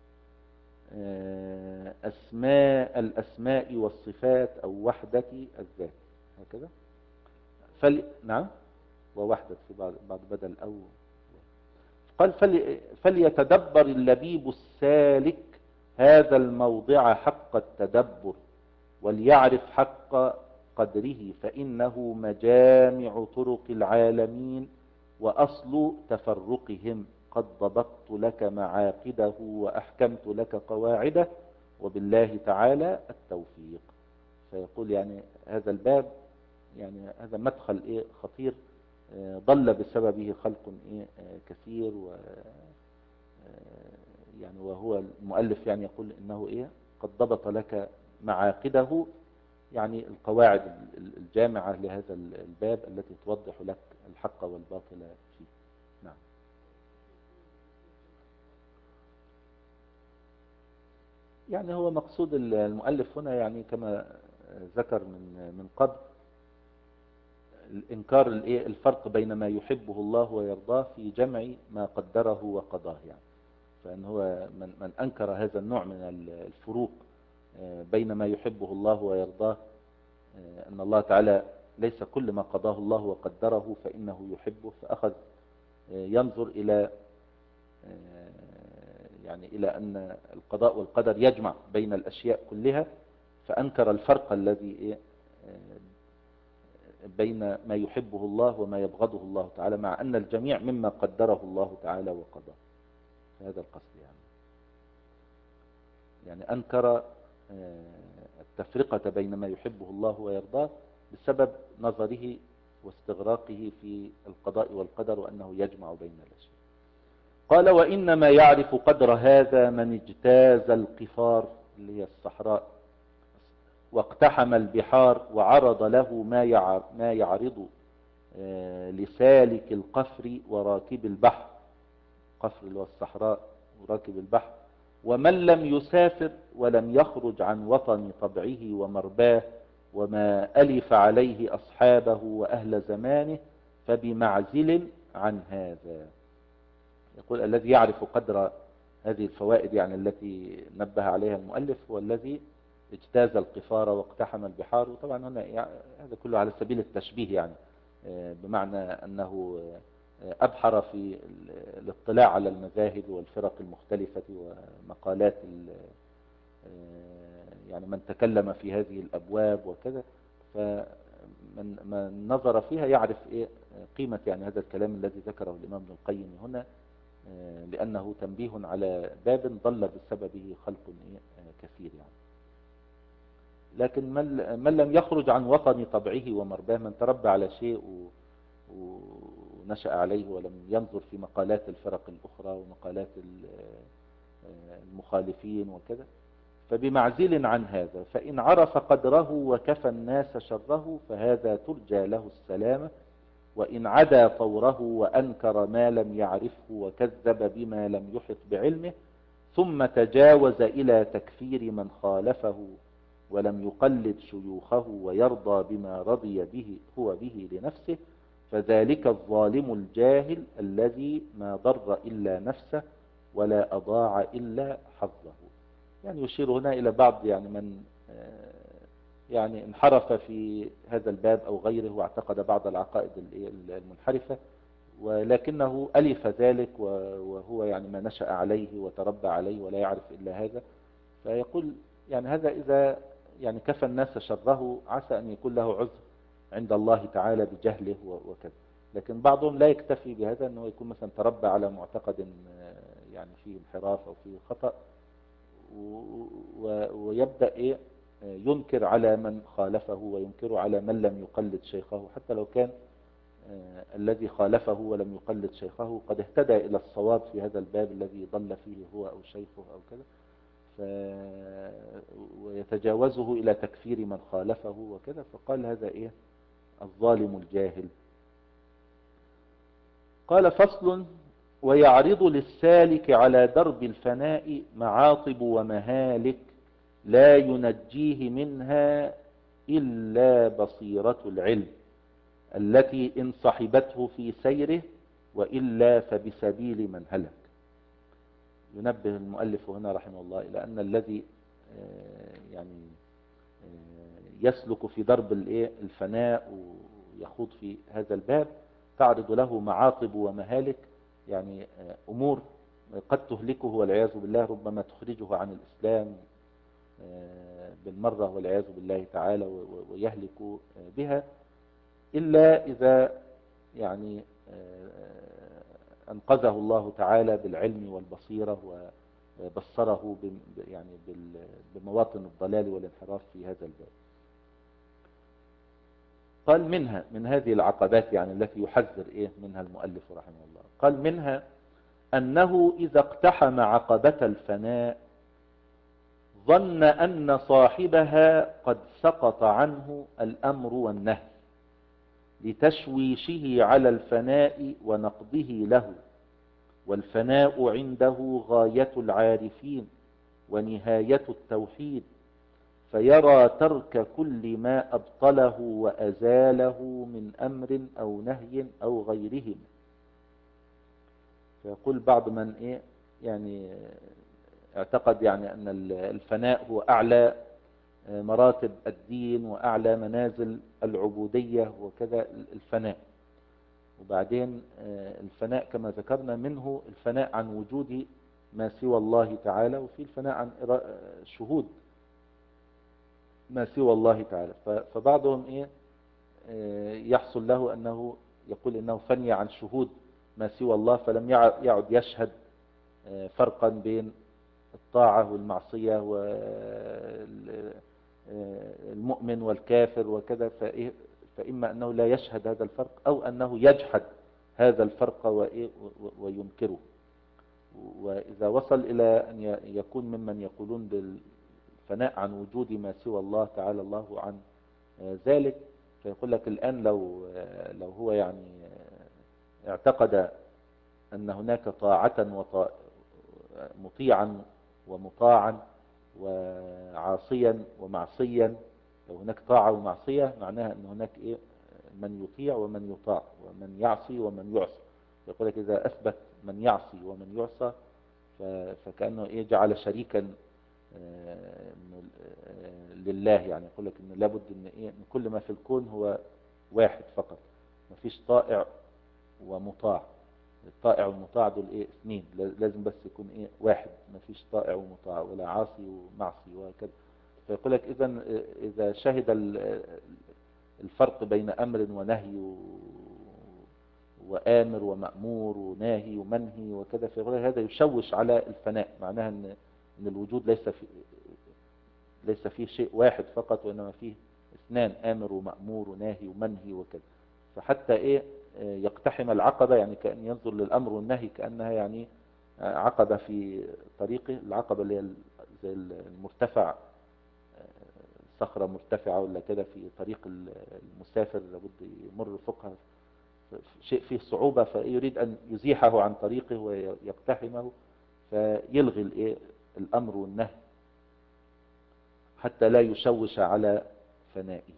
أسماء الأسماء والصفات، أو وحدة الذات، هكذا. فل... نعم ووحدة في بعض, بعض بدل أو. قال فل... فليتدبر اللبيب السالك هذا الموضع حق التدبر، وليعرف حق قدره، فإنه مجامع طرق العالمين وأصل تفرقهم، قد ضبطت لك معاقده وأحكمت لك قواعده، وبالله تعالى التوفيق. فيقول يعني هذا الباب يعني هذا مدخل إيه خطير، ضل بسببه خلق إيه كثير، و يعني وهو المؤلف يعني يقول إنه إيه قد ضبط لك معاقده، يعني القواعد الجامعة لهذا الباب التي توضح لك الحق والباطل فيه. نعم. يعني هو مقصود المؤلف هنا يعني كما ذكر من من قبل الإنكار الفرق بين ما يحبه الله ويرضاه في جمع ما قدره وقضاه، يعني فإن هو من, من أنكر هذا النوع من الفروق بين ما يحبه الله ويرضاه، أن الله تعالى ليس كل ما قضاه الله وقدره فإنه يحبه، فأخذ ينظر إلى يعني إلى أن القضاء والقدر يجمع بين الأشياء كلها، فأنكر الفرق الذي بين ما يحبه الله وما يبغضه الله تعالى، مع أن الجميع مما قدره الله تعالى وقضاه. هذا القصد يعني يعني أنكر التفرقة بين ما يحبه الله ويرضاه بسبب نظره واستغراقه في القضاء والقدر وأنه يجمع بين الأشياء. قال وإنما يعرف قدر هذا من اجتاز القفار اللي هي الصحراء واقتحم البحار وعرض له ما يعرض لسالك القفر وراكب البحر، قفر اللي هو الصحراء وراكب البحر، ومن لم يسافر ولم يخرج عن وطن طبعه ومرباه وما ألف عليه أصحابه وأهل زمانه فبمعزل عن هذا. يقول الذي يعرف قدر هذه الفوائد يعني التي نبه عليها المؤلف هو الذي اجتاز القفار واقتحم البحار. وطبعا هنا يعني هذا كله على سبيل التشبيه، يعني بمعنى أنه أبحر في الاطلاع على المذاهب والفرق المختلفة ومقالات يعني من تكلم في هذه الأبواب وكذا، فمن من نظر فيها يعرف إيه قيمة يعني هذا الكلام الذي ذكره الإمام ابن القيم هنا، لأنه تنبيه على باب ضل بسببه خلق كثير يعني. لكن من لم يخرج عن وطن طبعه ومرباه، من تربى على شيء ونشأ عليه ولم ينظر في مقالات الفرق الأخرى ومقالات المخالفين وكذا، فبمعزل عن هذا. فإن عرف قدره وكفى الناس شره فهذا ترجى له السلامة، وإن عدا طوره وأنكر ما لم يعرفه وكذب بما لم يحط بعلمه ثم تجاوز إلى تكفير من خالفه ولم يقلد شيوخه ويرضى بما رضي به هو به لنفسه، فذلك الظالم الجاهل الذي ما ضر إلا نفسه ولا أضاع إلا حظه. يعني يشير هنا إلى بعض يعني من يعني انحرف في هذا الباب أو غيره واعتقد بعض العقائد المنحرفة، ولكنه ألف ذلك وهو يعني ما نشأ عليه وتربى عليه ولا يعرف إلا هذا. فيقول يعني هذا إذا يعني كفى الناس شره عسى أن يكون له عذر عند الله تعالى بجهله وكذا. لكن بعضهم لا يكتفي بهذا، أنه يكون مثلا تربى على معتقد يعني فيه انحراف أو فيه خطأ ويبدأ إيه ينكر على من خالفه وينكر على من لم يقلد شيخه، حتى لو كان الذي خالفه ولم يقلد شيخه قد اهتدى إلى الصواب في هذا الباب الذي ضل فيه هو أو شيخه أو كذا، ف... ويتجاوزه إلى تكفير من خالفه وكذا. فقال هذا إيه الظالم الجاهل. قال فصل ويعرض للسالك على درب الفناء معاطب ومهالك لا ينجيه منها إلا بصيرة العلم التي إن صحبته في سيره وإلا فبسبيل من هلك. ينبه المؤلف هنا رحمه الله إلى أن الذي يعني يسلك في درب الفناء ويخوض في هذا الباب تعرض له معاطب ومهالك، يعني أمور قد تهلكه والعياذ بالله، ربما تخرجه عن الإسلام بالمرة والعياذ بالله تعالى ويهلك بها، إلا إذا يعني أنقذه الله تعالى بالعلم والبصيرة وبصره يعني بمواطن الضلال والانحراف في هذا الباب. قال منها من هذه العقبات يعني التي يحذر إيه منها المؤلف رحمه الله، قال منها أنه إذا اقتحم عقبة الفناء ظن أن صاحبها قد سقط عنه الأمر والنهي لتشويشه على الفناء ونقضه له، والفناء عنده غاية العارفين ونهاية التوحيد، فيرى ترك كل ما أبطله وأزاله من أمر أو نهي أو غيرهم. فيقول بعض من إيه يعني اعتقد يعني أن الفناء هو أعلى مراتب الدين وأعلى منازل العبودية وكذا الفناء. وبعدين الفناء كما ذكرنا منه الفناء عن وجود ما سوى الله تعالى، وفي الفناء عن شهود ما سوى الله تعالى. فبعضهم إيه يحصل له أنه يقول إنه فني عن شهود ما سوى الله، فلم يعد يشهد فرقا بين الطاعة والمعصية والمؤمن والكافر وكذا. فإما أنه لا يشهد هذا الفرق أو أنه يجحد هذا الفرق وينكره. وإذا وصل إلى أن يكون ممن يقولون بالفناء عن وجود ما سوى الله تعالى الله عن ذلك، فيقول لك الآن لو لو هو يعني اعتقد أن هناك طاعة مطيعا ومطاعا وعاصيا ومعصيا، لو هناك طاعة ومعصية معناها أن هناك إيه من يطيع ومن يطاع ومن يعصي ومن يعصى. يقول لك إذا أثبت من يعصي ومن يعصى فكأنه إيه جعل شريكا لله. يعني يقول لك إنه لابد إن إيه إن كل ما في الكون هو واحد فقط، ما فيش طائع ومطاع. الطائع والمطاع دول إيه اثنين، لازم بس يكون إيه واحد، ما فيش طائع ومطاع ولا عاصي ومعصي وكذا. فيقول لك إذا إذا شهد الفرق بين أمر ونهي وآمر ومأمور وناهي ومنهي وكذا، فيقول هذا يشوش على الفناء، معناها أن إن الوجود ليس في ليس فيه شيء واحد فقط، وإنما فيه اثنان، آمر ومأمور وناهي ومنهي وكذا. فحتى إيه يقتحم العقبة، يعني كأن ينظر للأمر والنهي كأنها يعني عقبة في طريقه، العقبة اللي هي زي المرتفع، صخرة مرتفعة ولا كده في طريق المسافر لابد يمر فوقها شيء فيه صعوبة، فيريد أن يزيحه عن طريقه ويقتحمه، فيلغي الإيه الأمر والنهي حتى لا يشوش على فنائه.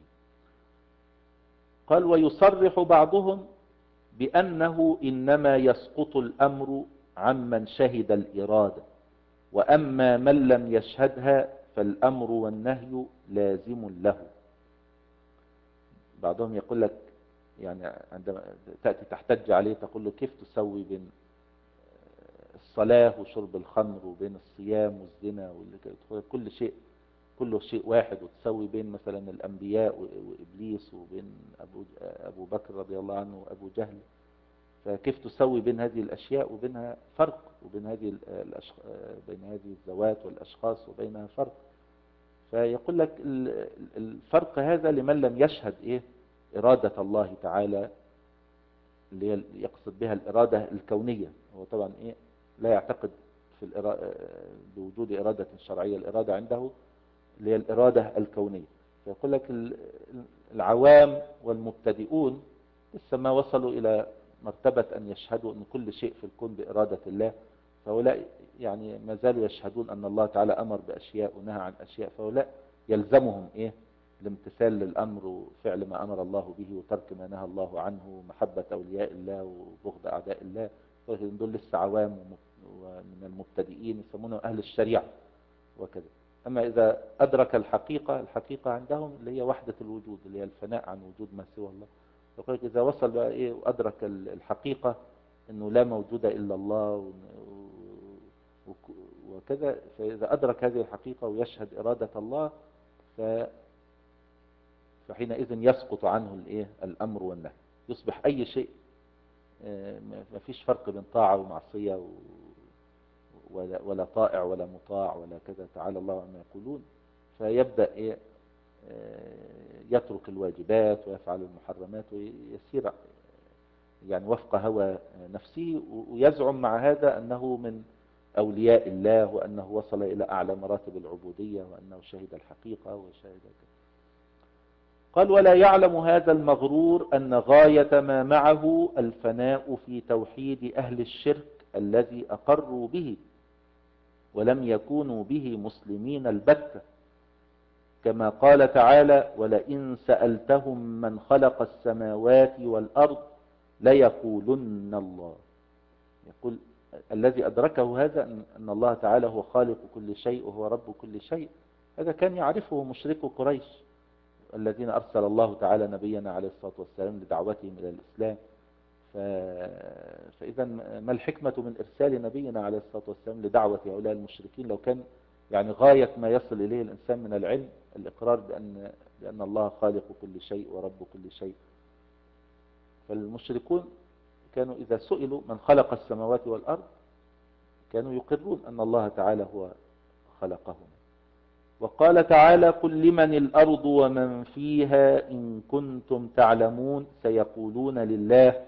قال ويصرح بعضهم بأنه إنما يسقط الأمر عمن شهد الإرادة، وأما من لم يشهدها فالأمر والنهي لازم له. بعضهم يقول لك يعني عندما تأتي تحتج عليه تقول له كيف تسوي بين الصلاة وشرب الخمر وبين الصيام والزنا كل شيء كله شيء واحد، وتسوي بين مثلا الأنبياء وإبليس وبين أبو, أبو بكر رضي الله عنه وأبو جهل، فكيف تسوي بين هذه الأشياء وبينها فرق، وبين هذه الأشخ... بين هذه الذوات والأشخاص وبينها فرق. فيقول لك الفرق هذا لمن لم يشهد إيه إرادة الله تعالى، اللي يقصد بها الإرادة الكونية. هو طبعا إيه لا يعتقد في الإرادة بوجود إرادة شرعية، الإرادة عنده اللي هي الإرادة الكونية. فيقول لك العوام والمبتدئون لسه ما وصلوا إلى مرتبة أن يشهدوا أن كل شيء في الكون بإرادة الله، فهؤلاء يعني ما زالوا يشهدون أن الله تعالى أمر بأشياء ونهى عن أشياء، فهؤلاء يلزمهم إيه الامتثال للأمر وفعل ما أمر الله به وترك ما نهى الله عنه، محبة أولياء الله وبغض أعداء الله. دول لسه عوام ومن المبتدئين يسمونه أهل الشريعة وكذا. أما إذا أدرك الحقيقة، الحقيقة عندهم اللي هي وحدة الوجود، اللي هي الفناء عن وجود ما سوى الله. يقول إذا وصل بقى إيه وأدرك الحقيقة إنه لا موجود إلا الله وكذا، فإذا أدرك هذه الحقيقة ويشهد إرادة الله ف فحينئذ يسقط عنه الإيه الأمر والنهي، يصبح أي شيء ما فيش فرق بين طاعة ومعصية و ولا, ولا طائع ولا مطاع ولا كذا، تعالى الله عما يقولون. فيبدأ إيه يترك الواجبات ويفعل المحرمات ويسير يعني وفق هوى نفسه، ويزعم مع هذا أنه من أولياء الله، وأنه وصل إلى أعلى مراتب العبودية، وأنه شهد الحقيقة وشهد. قال ولا يعلم هذا المغرور أن غاية ما معه الفناء في توحيد أهل الشرك الذي أقروا به ولم يكونوا به مسلمين البتة، كما قال تعالى ولئن سألتهم من خلق السماوات والأرض ليقولن الله. يقول الذي أدركه هذا أن الله تعالى هو خالق كل شيء وهو رب كل شيء، هذا كان يعرفه مشركو قريش الذين أرسل الله تعالى نبينا عليه الصلاة والسلام لدعوتهم إلى الإسلام. ف... فإذا ما الحكمة من إرسال نبينا عليه الصلاة والسلام لدعوة هؤلاء المشركين لو كان يعني غاية ما يصل إليه الإنسان من العلم الإقرار بأن, بأن الله خالق كل شيء ورب كل شيء. فالمشركون كانوا إذا سئلوا من خلق السماوات والأرض كانوا يقرون أن الله تعالى هو خلقهم. وقال تعالى قل لمن الأرض ومن فيها إن كنتم تعلمون سيقولون لله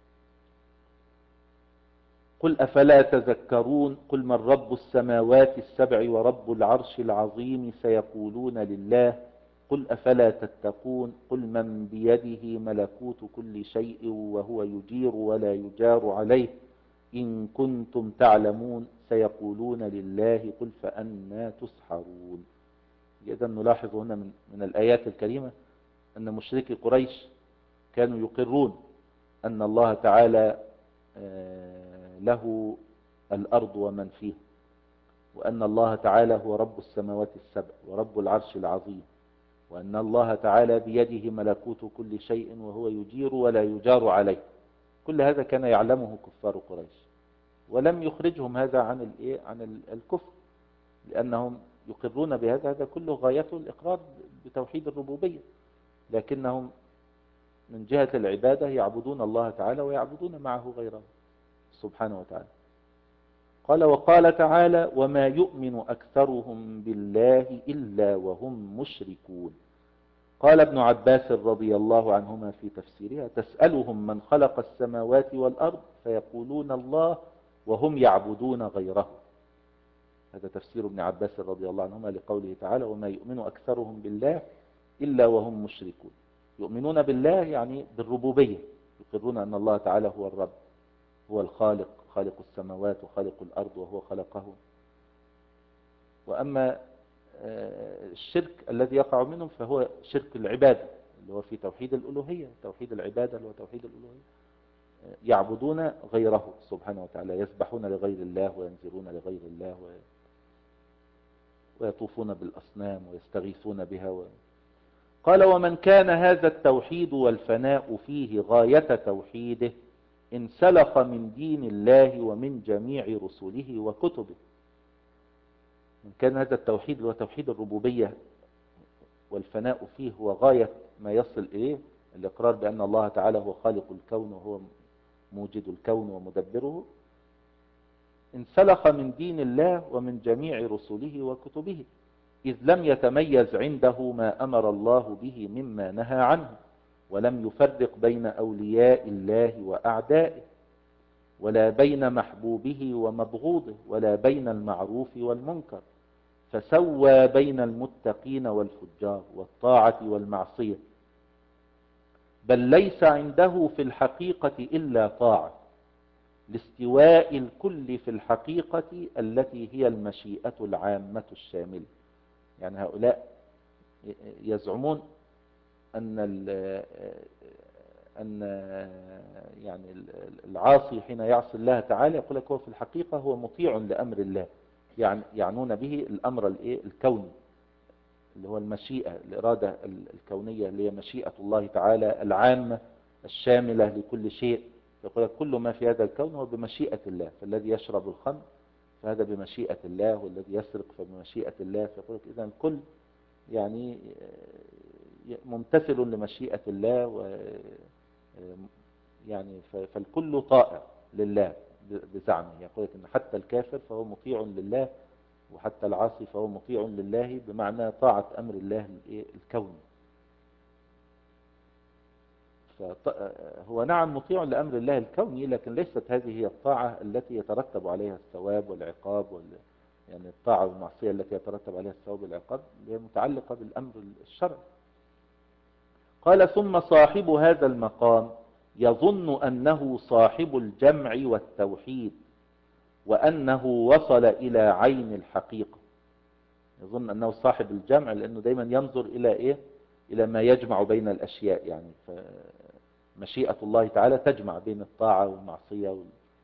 قل أفلا تذكرون قل من رب السماوات السبع ورب العرش العظيم سيقولون لله قل أفلا تتقون قل من بيده ملكوت كل شيء وهو يجير ولا يجار عليه إن كنتم تعلمون سيقولون لله قل فأنا تسحرون. إذا نلاحظ هنا من, من الآيات الكريمة أن مشركي قريش كانوا يقرون أن الله تعالى له الأرض ومن فيها، وأن الله تعالى هو رب السماوات السبع ورب العرش العظيم، وأن الله تعالى بيده ملكوت كل شيء وهو يجير ولا يجار عليه. كل هذا كان يعلمه كفار قريش، ولم يخرجهم هذا عن عن الكفر، لأنهم يقرون بهذا. هذا كله غايته الإقرار بتوحيد الربوبية، لكنهم من جهة العبادة يعبدون الله تعالى ويعبدون معه غيره سبحانه وتعالى. قال وقال تعالى وما يؤمن أكثرهم بالله إلا وهم مشركون. قال ابن عباس رضي الله عنهما في تفسيرها تسألهم من خلق السماوات والأرض فيقولون الله وهم يعبدون غيره. هذا تفسير ابن عباس رضي الله عنهما لقوله تعالى وما يؤمن أكثرهم بالله إلا وهم مشركون. يؤمنون بالله يعني بالربوبية، يقرون أن الله تعالى هو الرب، هو الخالق، خالق السماوات وخالق الأرض وهو خلقه. وأما الشرك الذي يقع منهم فهو شرك العبادة اللي هو في توحيد الألوهية، توحيد العبادة اللي هو توحيد الألوهية. يعبدون غيره سبحانه وتعالى، يسبحون لغير الله وينذرون لغير الله ويطوفون بالأصنام ويستغيثون بها و... قال ومن كان هذا التوحيد والفناء فيه غاية توحيده انسلخ من دين الله ومن جميع رسله وكتبه. من كان هذا التوحيد هو توحيد الربوبية والفناء فيه هو غاية ما يصل إليه الإقرار بأن الله تعالى هو خالق الكون وهو موجد الكون ومدبره، انسلخ من دين الله ومن جميع رسله وكتبه، إذ لم يتميز عنده ما أمر الله به مما نهى عنه، ولم يفرق بين أولياء الله وأعدائه، ولا بين محبوبه ومبغوضه، ولا بين المعروف والمنكر، فسوى بين المتقين والفجار والطاعة والمعصية، بل ليس عنده في الحقيقة إلا طاعة، لاستواء الكل في الحقيقة التي هي المشيئة العامة الشاملة. يعني هؤلاء يزعمون أن أن يعني العاصي حين يعصي الله تعالى يقول لك هو في الحقيقة هو مطيع لأمر الله، يعني يعنون به الأمر الكوني اللي هو المشيئة، الإرادة الكونية اللي هي مشيئة الله تعالى العامة الشاملة لكل شيء. يقول لك كل ما في هذا الكون هو بمشيئة الله، فالذي يشرب الخمر فهذا بمشيئة الله، والذي يسرق فبمشيئة الله. فيقول لك إذا الكل يعني ممتثل لمشيئة الله، و يعني فالكل طائع لله بزعمه. يقول لك إن حتى الكافر فهو مطيع لله، وحتى العاصي فهو مطيع لله بمعنى طاعة أمر الله الكوني. هو نعم مطيع لأمر الله الكوني، لكن ليست هذه هي الطاعة التي يترتب عليها الثواب والعقاب وال... يعني الطاعة والمعصية التي يترتب عليها الثواب والعقاب هي متعلقة بالأمر الشرعي. قال ثم صاحب هذا المقام يظن أنه صاحب الجمع والتوحيد وأنه وصل إلى عين الحقيقة. يظن أنه صاحب الجمع لأنه دايما ينظر إلى إيه؟ إلى ما يجمع بين الأشياء، يعني مشيئة الله تعالى تجمع بين الطاعة والمعصية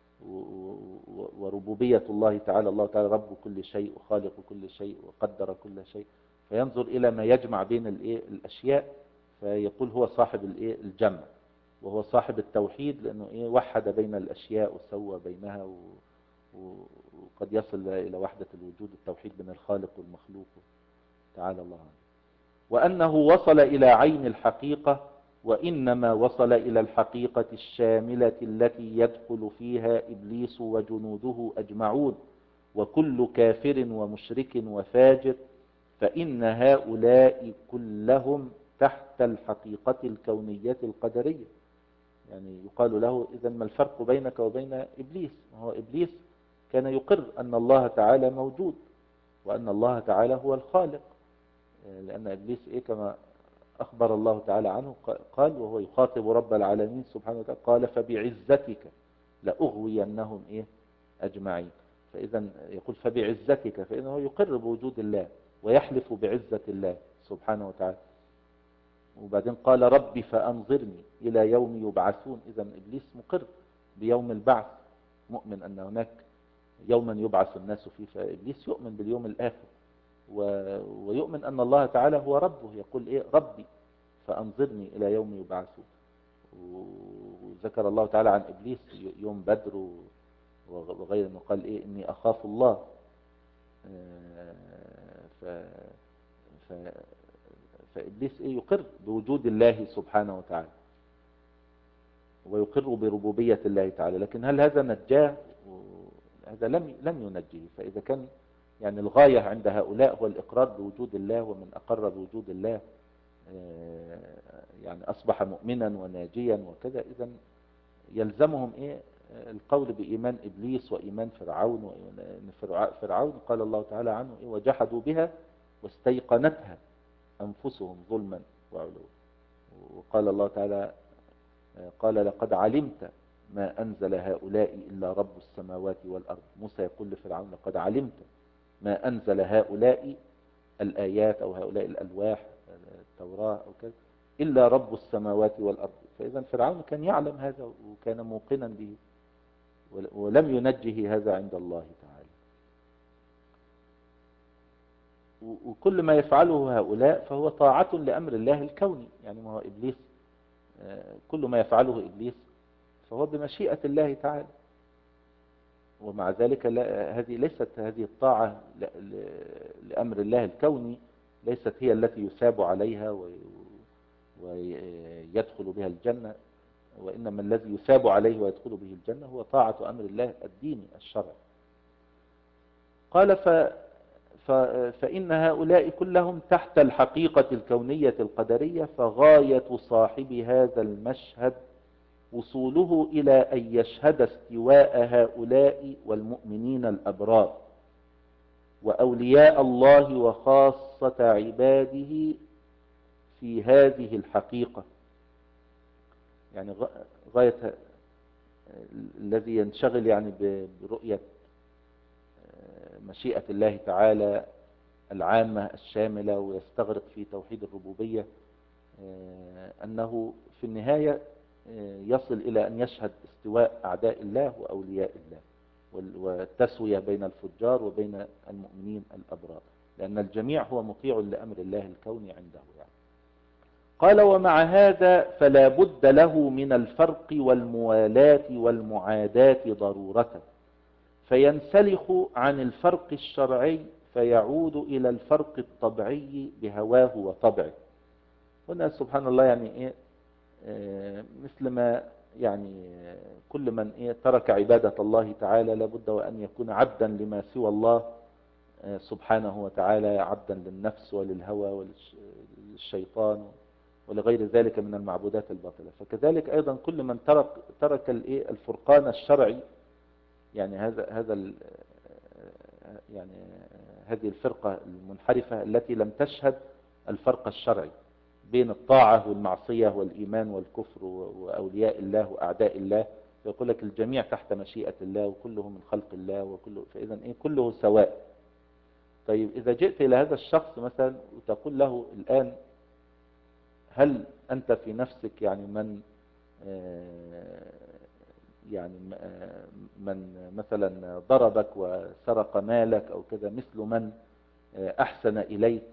وربوبية الله تعالى. الله تعالى رب كل شيء وخالق كل شيء وقدر كل شيء، فينظر إلى ما يجمع بين الإيه؟ الأشياء، فيقول هو صاحب الإيه؟ الجمع، وهو صاحب التوحيد لأنه إيه؟ وحد بين الأشياء وسوى بينها و... وقد يصل إلى وحدة الوجود، التوحيد بين الخالق والمخلوق تعالى الله عنه. وأنه وصل إلى عين الحقيقة، وإنما وصل إلى الحقيقة الشاملة التي يدخل فيها إبليس وجنوده أجمعون وكل كافر ومشرك وفاجر، فإن هؤلاء كلهم تحت الحقيقة الكونية القدرية. يعني يقال له إذا ما الفرق بينك وبين إبليس؟ هو إبليس كان يقر أن الله تعالى موجود وأن الله تعالى هو الخالق، لأن إبليس إيه كما أخبر الله تعالى عنه قال وهو يخاطب رب العالمين سبحانه وتعالى قال فبعزتك لأغوينهم إيه أجمعين. فإذا يقول فبعزتك، فإنه يقر بوجود الله ويحلف بعزة الله سبحانه وتعالى. وبعدين قال ربي فأنظرني إلى يوم يبعثون. إذا إبليس مقر بيوم البعث، مؤمن أن هناك يوما يبعث الناس فيه، فإبليس يؤمن باليوم الآخر ويؤمن أن الله تعالى هو ربه. يقول إيه ربي فأنظرني إلى يوم يبعثون. وذكر الله تعالى عن إبليس يوم بدر وغير ما قال إيه إني أخاف الله. ف... ف... فإبليس إيه يقر بوجود الله سبحانه وتعالى ويقر بربوبية الله تعالى، لكن هل هذا نجاه؟ هذا لم لم ينجيه. فإذا كان يعني الغاية عند هؤلاء هو الإقرار بوجود الله، ومن أقر بوجود الله يعني أصبح مؤمنا وناجيا وكذا، إذا يلزمهم إيه القول بإيمان إبليس وإيمان فرعون. وإن فرعون قال الله تعالى عنه إيه وجحدوا بها واستيقنتها أنفسهم ظلما وعلوا. وقال الله تعالى قال لقد علمت ما أنزل هؤلاء إلا رب السماوات والأرض. موسى يقول لفرعون لقد علمت ما أنزل هؤلاء الآيات أو هؤلاء الألواح التوراة أو كذا إلا رب السماوات والأرض. فإذا فرعون كان يعلم هذا وكان موقنا به، ولم ينجه هذا عند الله تعالى. وكل ما يفعله هؤلاء فهو طاعة لأمر الله الكوني. يعني ما هو إبليس كل ما يفعله إبليس فهو بمشيئة الله تعالى، ومع ذلك هذه ليست هذه الطاعة لأمر الله الكوني ليست هي التي يثاب عليها ويدخل بها الجنة، وإنما الذي يثاب عليه ويدخل به الجنة هو طاعة أمر الله الديني الشرعي. قال ف فإن هؤلاء كلهم تحت الحقيقة الكونية القدرية، فغاية صاحب هذا المشهد وصوله إلى أن يشهد استواء هؤلاء والمؤمنين الأبرار وأولياء الله وخاصة عباده في هذه الحقيقة. يعني غاية الذي ينشغل يعني برؤية مشيئة الله تعالى العامة الشاملة ويستغرق في توحيد الربوبية، أنه في النهاية يصل إلى أن يشهد استواء أعداء الله وأولياء الله والتسوية بين الفجار وبين المؤمنين الأبرار، لأن الجميع هو مطيع لأمر الله الكوني عنده يعني. قال ومع هذا فلا بد له من الفرق والموالاة والمعاداة ضرورة، فينسلخ عن الفرق الشرعي فيعود إلى الفرق الطبيعي بهواه وطبعه. هنا سبحان الله يعني إيه آه مثل ما يعني كل من إيه ترك عبادة الله تعالى لابد وأن يكون عبدا لما سوى الله آه سبحانه وتعالى، عبدا للنفس وللهوى وللشيطان ولغير ذلك من المعبودات الباطلة. فكذلك أيضا كل من ترك ترك الإيه الفرقان الشرعي، يعني هذا هذا يعني هذه الفرقة المنحرفة التي لم تشهد الفرق الشرعي بين الطاعة والمعصية والإيمان والكفر وأولياء الله وأعداء الله، فيقول لك الجميع تحت مشيئة الله وكله من خلق الله وكله، فإذا إيه كله سواء. طيب إذا جئت إلى هذا الشخص مثلا وتقول له الآن هل أنت في نفسك يعني من يعني من مثلا ضربك وسرق مالك أو كذا مثل من أحسن إليك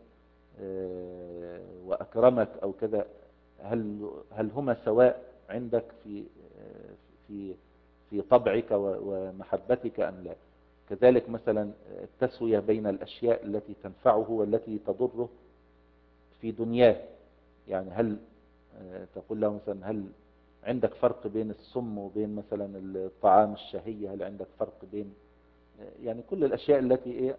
وأكرمك أو كذا، هل هل هما سواء عندك في في في طبعك ومحبتك أم لا؟ كذلك مثلا التسوية بين الأشياء التي تنفعه والتي تضره في دنياه، يعني هل تقول له مثلا هل عندك فرق بين السم وبين مثلا الطعام الشهي؟ هل عندك فرق بين يعني كل الأشياء التي إيه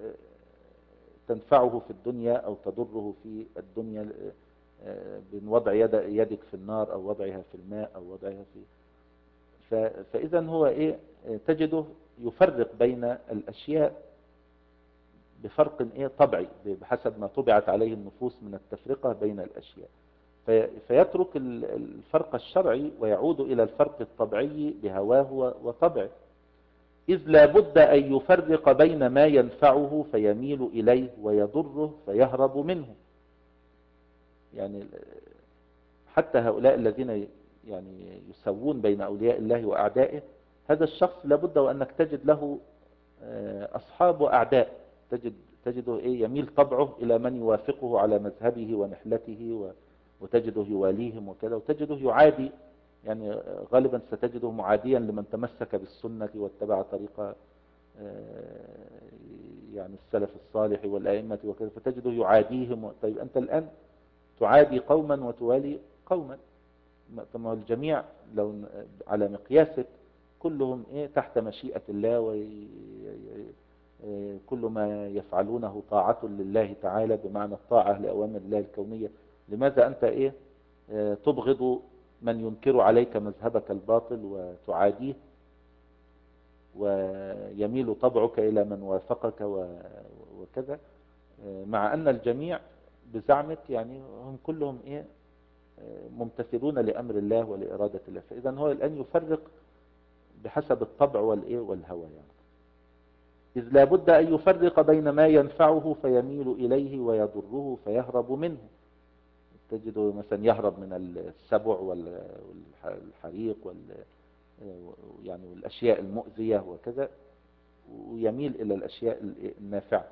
تنفعه في الدنيا أو تضره في الدنيا، بين وضع يد يدك في النار أو وضعها في الماء أو وضعها في فإذا هو إيه تجده يفرق بين الأشياء بفرق إيه طبعي بحسب ما طبعت عليه النفوس من التفرقة بين الأشياء، فيترك الفرق الشرعي ويعود إلى الفرق الطبيعي بهواه وطبعه، إذ لا بد أن يفرق بين ما ينفعه فيميل إليه ويضره فيهرب منه. يعني حتى هؤلاء الذين يعني يسوون بين أولياء الله وأعدائه، هذا الشخص لابد وأنك تجد له أصحاب وأعداء، تجد تجده إيه يميل طبعه إلى من يوافقه على مذهبه ونحلته، وتجده يواليهم وكذا، وتجده يعادي، يعني غالبا ستجده معاديا لمن تمسك بالسنة واتبع طريقة يعني السلف الصالح والأئمة وكذا، فتجده يعاديهم. طيب أنت الآن تعادي قوما وتوالي قوما، ثم الجميع لو على مقياسك كلهم إيه تحت مشيئة الله، وكل ما يفعلونه طاعة لله تعالى بمعنى الطاعة لأوامر الله الكونية. لماذا أنت إيه تبغض من ينكر عليك مذهبك الباطل وتعاديه، ويميل طبعك إلى من وافقك وكذا، مع أن الجميع بزعمك يعني هم كلهم إيه ممتثلون لأمر الله ولإرادة الله. فإذا هو الآن يفرق بحسب الطبع والإيه والهوى، يعني إذ لا بد أن يفرق بين ما ينفعه فيميل إليه ويضره فيهرب منه. تجده مثلا يهرب من السبع والحريق وال يعني والأشياء المؤذية وكذا، ويميل إلى الأشياء النافعة.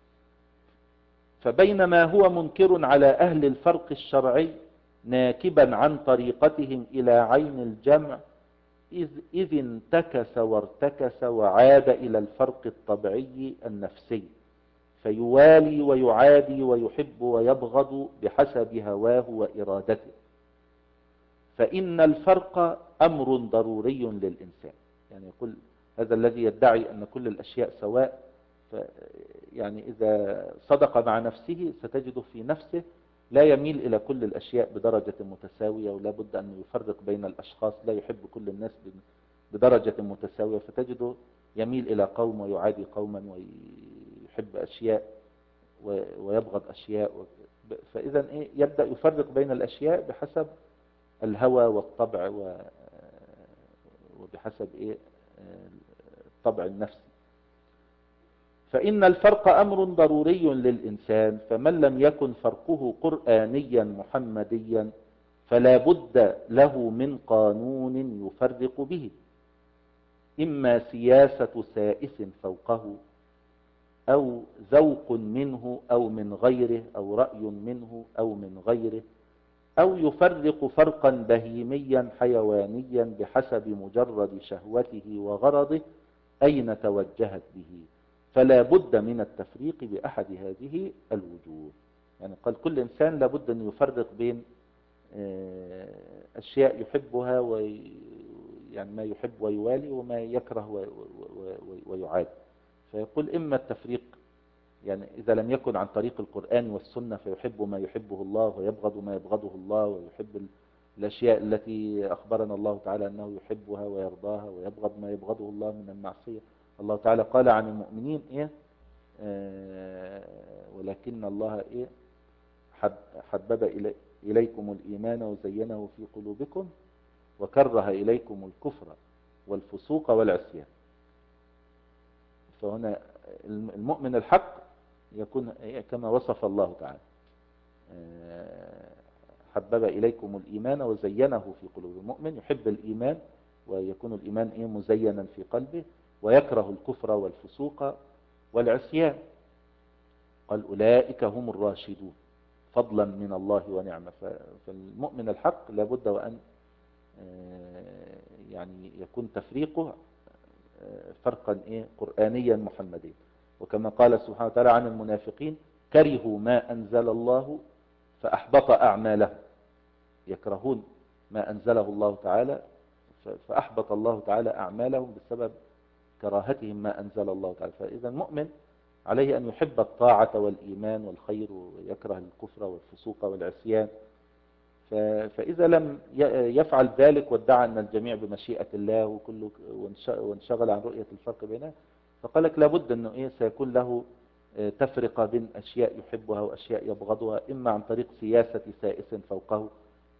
فبينما هو منكر على أهل الفرق الشرعي ناكبا عن طريقتهم إلى عين الجمع، إذ, إذ انتكس وارتكس وعاد إلى الفرق الطبيعي النفسي، فيوالي ويعادي ويحب ويبغض بحسب هواه وإرادته. فإن الفرق أمر ضروري للإنسان. يعني يقول هذا الذي يدعي أن كل الأشياء سواء، يعني إذا صدق مع نفسه ستجد في نفسه لا يميل إلى كل الأشياء بدرجة متساوية، ولا بد أن يفرق بين الأشخاص، لا يحب كل الناس بدرجة متساوية، فتجده يميل إلى قوم ويعادي قوما ويحب أشياء ويبغض أشياء. فإذا إيه يبدأ يفرق بين الأشياء بحسب الهوى والطبع وبحسب إيه الطبع النفسي. فإن الفرق أمر ضروري للإنسان، فمن لم يكن فرقه قرآنيا محمديا فلا بد له من قانون يفرق به، إما سياسة سائس فوقه أو ذوق منه أو من غيره أو رأي منه أو من غيره، أو يفرق فرقا بهيميا حيوانيا بحسب مجرد شهوته وغرضه أين توجهت به، فلا بد من التفريق بأحد هذه الوجوه. يعني قال كل إنسان لابد أن يفرق بين أشياء يحبها وي يعني ما يحب ويوالي وما يكره ويعاد. فيقول إما التفريق يعني إذا لم يكن عن طريق القرآن والسنة فيحب ما يحبه الله ويبغض ما يبغضه الله، ويحب الأشياء التي أخبرنا الله تعالى أنه يحبها ويرضاها، ويبغض ما يبغضه الله من المعصية. الله تعالى قال عن المؤمنين إيه؟ آه ولكن الله إيه؟ حب حبب إلي إليكم الإيمان وزينه في قلوبكم وكره إليكم الكفر والفسوق والعصيان. فهنا المؤمن الحق يكون كما وصف الله تعالى، حبب إليكم الإيمان وزينه في قلوب المؤمن، يحب الإيمان ويكون الإيمان إيه مزينا في قلبه، ويكره الكفر والفسوق والعصيان. قال أولئك هم الراشدون فضلا من الله ونعمة. فالمؤمن الحق لابد وأن يعني يكون تفريقه فرقا إيه قرآنيا محمديا. وكما قال سبحانه وتعالى عن المنافقين كرهوا ما أنزل الله فأحبط أعمالهم، يكرهون ما أنزله الله تعالى فأحبط الله تعالى أعمالهم بسبب كراهتهم ما أنزل الله تعالى. فإذا المؤمن عليه أن يحب الطاعة والإيمان والخير ويكره الكفر والفسوق والعصيان. فإذا لم يفعل ذلك وادعى أن الجميع بمشيئة الله وكله وانشغل عن رؤية الفرق بينها، فقال لك لابد أنه إيه سيكون له تفرقة بين أشياء يحبها وأشياء يبغضها، إما عن طريق سياسة سائس فوقه،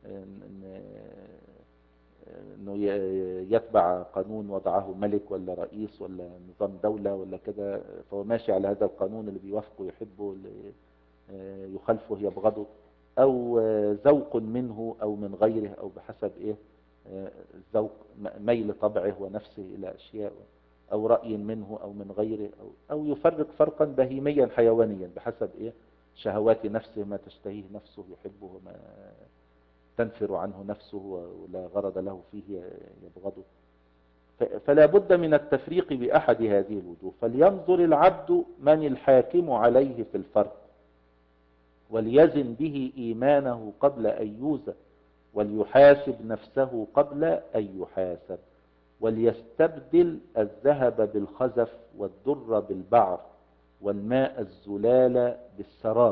أنه يتبع قانون وضعه ملك ولا رئيس ولا نظام دولة ولا كده، فهو ماشي على هذا القانون، اللي بيوافقه يحبه، اللي يخالفه يبغضه، أو ذوق منه أو من غيره، أو بحسب إيه ذوق ميل طبعه ونفسه إلى أشياء، أو رأي منه أو من غيره، أو, أو يفرق فرقا بهيميا حيوانيا بحسب إيه شهوات نفسه، ما تشتهيه نفسه يحبه، وما تنفر عنه نفسه ولا غرض له فيه يبغضه. فلا بد من التفريق بأحد هذه الوجوه. فلينظر العبد من الحاكم عليه في الفرق، وليزن به إيمانه قبل أن يوزن، وليحاسب نفسه قبل أن يحاسب، وليستبدل الذهب بالخزف والدر بالبعر والماء الزلال بالسراب.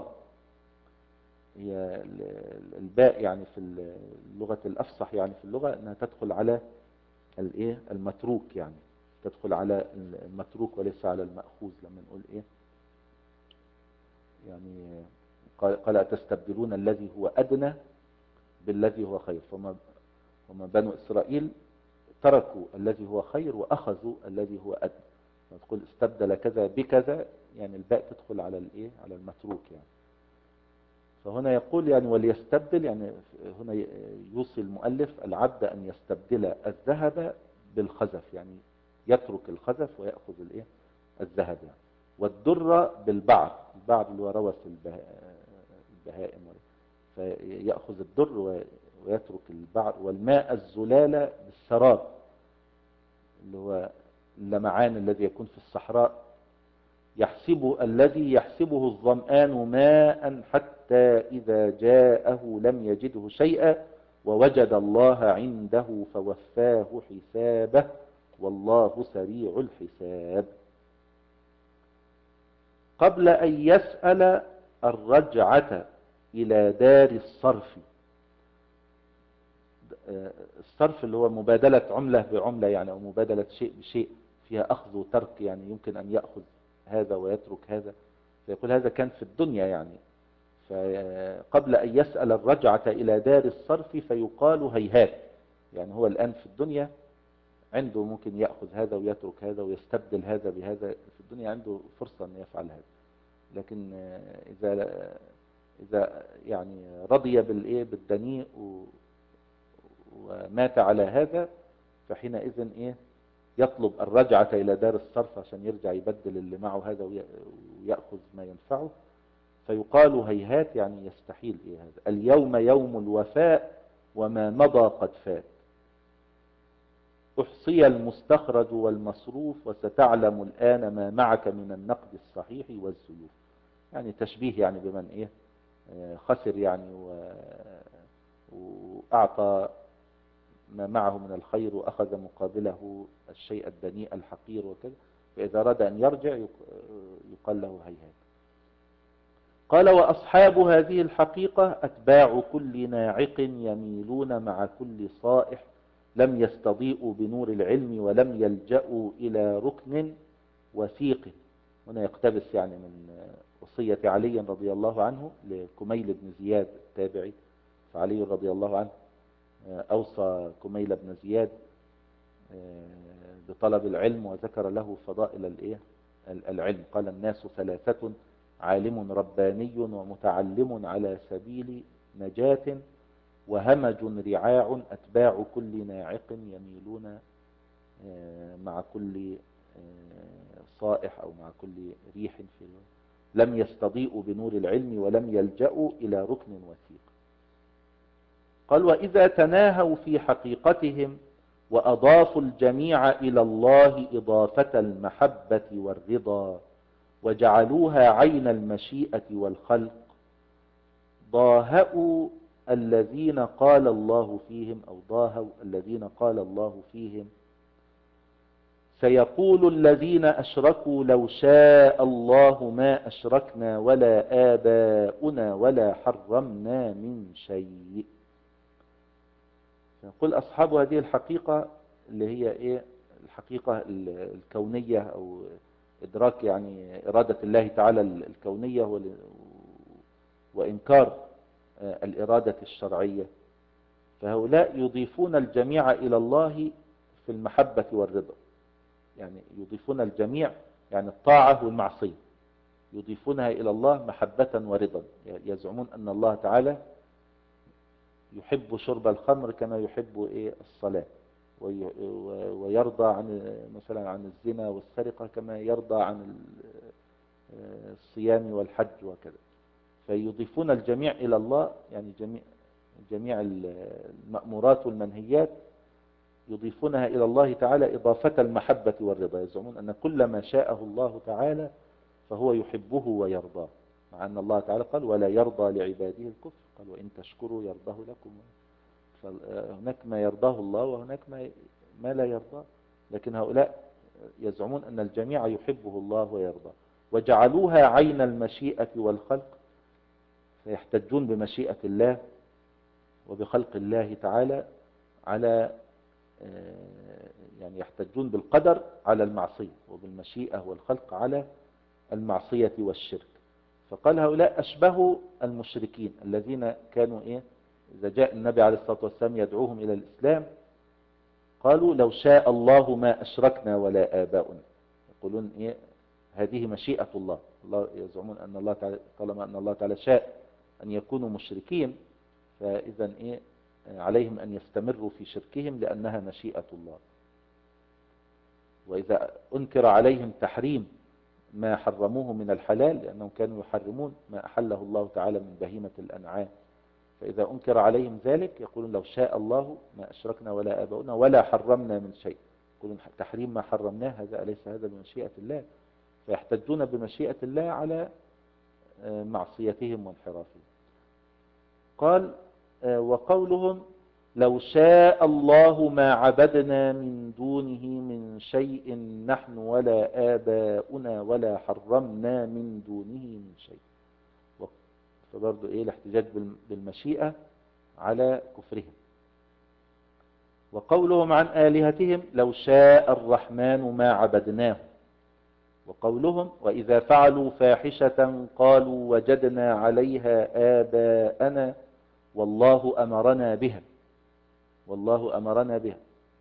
هي الباء يعني في اللغة الأفصح يعني في اللغة أنها تدخل على الايه المتروك، يعني تدخل على المتروك وليس على المأخوذ. لما نقول ايه يعني قال, قال أتستبدلون الذي هو أدنى بالذي هو خير. فما وما بنو إسرائيل تركوا الذي هو خير وأخذوا الذي هو أدنى. تقول استبدل كذا بكذا، يعني الباء تدخل على الايه على المتروك يعني. فهنا يقول يعني وليستبدل، يعني هنا يوصي المؤلف العبد أن يستبدل الذهب بالخزف، يعني يترك الخزف ويأخذ الايه الذهب يعني. والدر بالبعر، البعر اللي هو روث البهائم، فيأخذ الدر ويترك البعر. والماء الزلال بالسراب، اللي هو اللمعان الذي يكون في الصحراء، يحسب الذي يحسبه الظمآن ماء حتى إذا جاءه لم يجده شيئا ووجد الله عنده فوفاه حسابه والله سريع الحساب. قبل أن يسأل الرجعة إلى دار الصرف. الصرف اللي هو مبادلة عملة بعملة يعني، أو مبادلة شيء بشيء فيها أخذ وترك، يعني يمكن أن يأخذ هذا ويترك هذا. فيقول هذا كان في الدنيا يعني. فقبل أن يسأل الرجعة إلى دار الصرف فيقال هيهات، يعني هو الآن في الدنيا عنده ممكن يأخذ هذا ويترك هذا ويستبدل هذا بهذا، في الدنيا عنده فرصة أن يفعل هذا. لكن إذا إذا يعني رضي بالإيه بالدنيء ومات على هذا، فحينئذ إيه يطلب الرجعة إلى دار الصرف عشان يرجع يبدل اللي معه هذا ويأخذ ما ينفعه. فيقال هيهات، يعني يستحيل إيه هذا. اليوم يوم الوفاء وما مضى قد فات، أحصي المستخرج والمصروف وستعلم الآن ما معك من النقد الصحيح والزيوف. يعني تشبيه يعني بمن إيه خسر يعني وأعطى ما معه من الخير وأخذ مقابله الشيء الدنيء الحقير وكذا، فإذا أراد أن يرجع يقال له هيهات. قال وأصحاب هذه الحقيقة أتباع كل ناعق يميلون مع كل صائح، لم يستضيئوا بنور العلم ولم يلجأوا إلى ركن وثيق. هنا يقتبس يعني من وصية علي رضي الله عنه لكميل بن زياد التابعي. فعلي رضي الله عنه أوصى كميل بن زياد بطلب العلم، وذكر له فضائل الايه العلم. قال الناس ثلاثة: عالم رباني ومتعلم على سبيل نجاة، وهمج رعاع أتباع كل ناعق يميلون مع كل صائح أو مع كل ريح في لم يستضيئوا بنور العلم ولم يلجأوا إلى ركن وثيق. قال وإذا تناهوا في حقيقتهم وأضافوا الجميع إلى الله إضافة المحبة والرضا، وجعلوها عين المشيئة والخلق، ضاهأوا الذين قال الله فيهم أو ضاهوا الذين قال الله فيهم: سيقول الذين أشركوا لو شاء الله ما أشركنا ولا آباؤنا ولا حرمنا من شيء. يقول أصحاب هذه الحقيقة اللي هي إيه؟ الحقيقة الكونية أو إدراك يعني إرادة الله تعالى الكونية وإنكار الإرادة الشرعية. فهؤلاء يضيفون الجميع إلى الله في المحبة والرضا، يعني يضيفون الجميع يعني الطاعة والمعصية يضيفونها إلى الله محبة ورضا. يزعمون أن الله تعالى يحب شرب الخمر كما يحب إيه الصلاة، ويرضى عن مثلا عن الزنا والسرقة كما يرضى عن الصيام والحج وكذا. فيضيفون الجميع إلى الله، يعني جميع جميع المأمورات والمنهيات يضيفونها إلى الله تعالى إضافة المحبة والرضا. يزعمون أن كل ما شاءه الله تعالى فهو يحبه ويرضاه، مع أن الله تعالى قال: ولا يرضى لعباده الكفر، قال: وإن تشكروا يرضاه لكم. فهناك ما يرضاه الله وهناك ما ما لا يرضاه. لكن هؤلاء يزعمون أن الجميع يحبه الله ويرضاه، وجعلوها عين المشيئة والخلق، فيحتجون بمشيئة الله وبخلق الله تعالى على يعني يحتجون بالقدر على المعصية، وبالمشيئة والخلق على المعصية والشرك. فقال هؤلاء أشبهوا المشركين الذين كانوا إيه إذا جاء النبي عليه الصلاة والسلام يدعوهم إلى الإسلام قالوا: لو شاء الله ما أشركنا ولا آباؤنا. يقولون إيه هذه مشيئة الله. الله يزعمون أن الله تعالى طالما أن الله تعالى شاء أن يكونوا مشركين، فإذا إيه عليهم أن يستمروا في شركهم لأنها مشيئة الله. وإذا أنكر عليهم تحريم ما حرموه من الحلال، لأنهم كانوا يحرمون ما أحله الله تعالى من بهيمة الأنعام، فإذا أنكر عليهم ذلك يقولون: لو شاء الله ما أشركنا ولا آباؤنا ولا حرمنا من شيء. يقولون تحريم ما حرمناه هذا أليس هذا بمشيئة الله؟ فيحتجون بمشيئة الله على معصيتهم وانحرافهم. قال: وقولهم: لو شاء الله ما عبدنا من دونه من شيء نحن ولا آباؤنا ولا حرمنا من دونه من شيء. فبرضو إيه الاحتجاج بالمشيئة على كفرهم. وقولهم عن آلهتهم: لو شاء الرحمن ما عبدناه. وقولهم: وإذا فعلوا فاحشة قالوا وجدنا عليها آباءنا والله أمرنا بها والله أمرنا بها.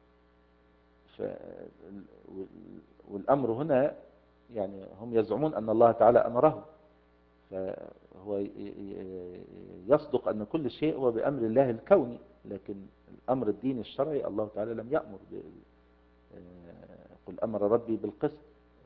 والأمر هنا يعني هم يزعمون أن الله تعالى أمرهم، فهو يصدق أن كل شيء هو بأمر الله الكوني، لكن الأمر الديني الشرعي الله تعالى لم يأمر. قل أمر ربي بالقسط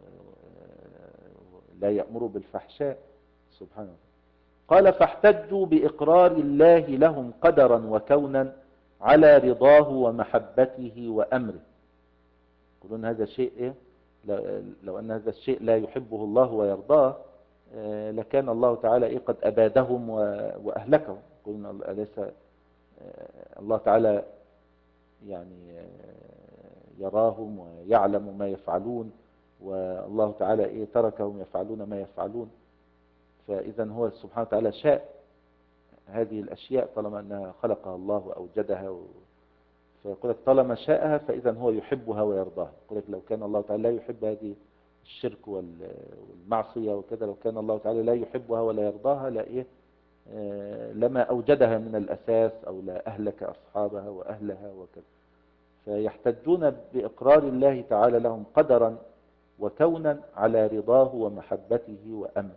لا يأمر بالفحشاء سبحانه. قال: فاحتجوا بإقرار الله لهم قدرا وكونا على رضاه ومحبته وأمره. يقولون هذا الشيء إيه؟ لو أن هذا الشيء لا يحبه الله ويرضاه لكان الله تعالى إيه قد أبادهم وأهلكهم. يقولون أليس الله تعالى يعني يراهم ويعلم ما يفعلون، والله تعالى إيه تركهم يفعلون ما يفعلون. فإذا هو سبحانه وتعالى شاء هذه الأشياء طالما أنها خلقها الله وأوجدها و... فيقول لك طالما شاءها فإذا هو يحبها ويرضاها. يقول لك لو كان الله تعالى لا يحب هذه الشرك والمعصية وكذا، لو كان الله تعالى لا يحبها ولا يرضاها لا إيه آه لما أوجدها من الأساس أو لا أهلك أصحابها وأهلها وكذا. فيحتجون بإقرار الله تعالى لهم قدرا وكونا على رضاه ومحبته وأمره،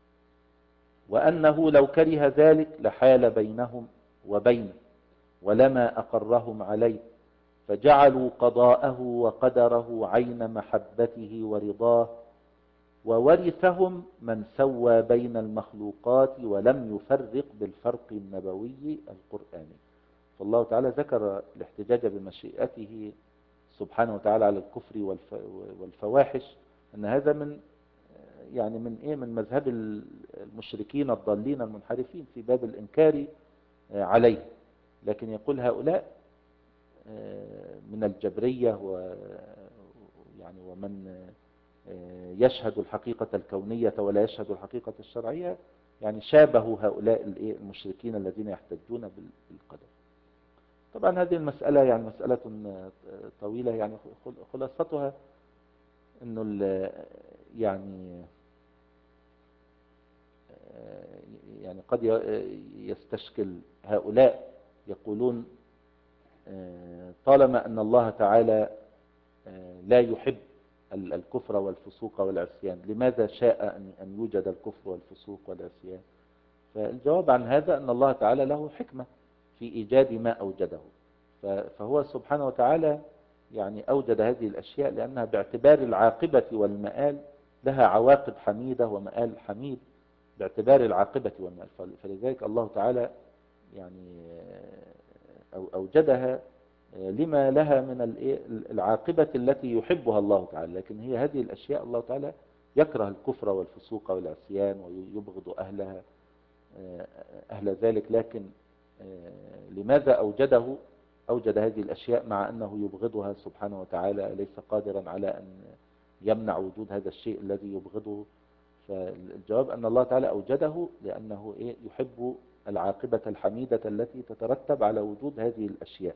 وأنه لو كره ذلك لحال بينهم وبينه ولما أقرهم عليه، فجعلوا قضاءه وقدره عين محبته ورضاه، وورثهم من سوى بين المخلوقات ولم يفرق بالفرق النبوي القرآني. فالله تعالى ذكر الاحتجاج بمشيئته سبحانه وتعالى على الكفر والفواحش أن هذا من يعني من إيه من مذهب المشركين الضالين المنحرفين في باب الإنكار عليه. لكن يقول هؤلاء من الجبرية و يعني ومن يشهد الحقيقة الكونية ولا يشهد الحقيقة الشرعية، يعني شابهوا هؤلاء المشركين الذين يحتجون بالقدر. طبعا هذه المسألة يعني مسألة طويلة، يعني خلاصتها انه يعني يعني قد يستشكل هؤلاء يقولون طالما أن الله تعالى لا يحب الكفر والفسوق والعصيان لماذا شاء أن يوجد الكفر والفسوق والعصيان؟ فالجواب عن هذا أن الله تعالى له حكمة في إيجاد ما أوجده، فهو سبحانه وتعالى يعني أوجد هذه الأشياء لأنها باعتبار العاقبة والمآل لها عواقب حميدة ومآل حميد باعتبار العاقبة والمآل. فلذلك الله تعالى يعني أوجدها لما لها من العاقبة التي يحبها الله تعالى. لكن هي هذه الأشياء الله تعالى يكره الكفر والفسوق والعصيان ويبغض أهلها أهل ذلك. لكن لماذا أوجده أوجد هذه الأشياء مع أنه يبغضها سبحانه وتعالى؟ ليس قادرا على أن يمنع وجود هذا الشيء الذي يبغضه. فالجواب أن الله تعالى أوجده لأنه إيه يحب العاقبة الحميدة التي تترتب على وجود هذه الأشياء.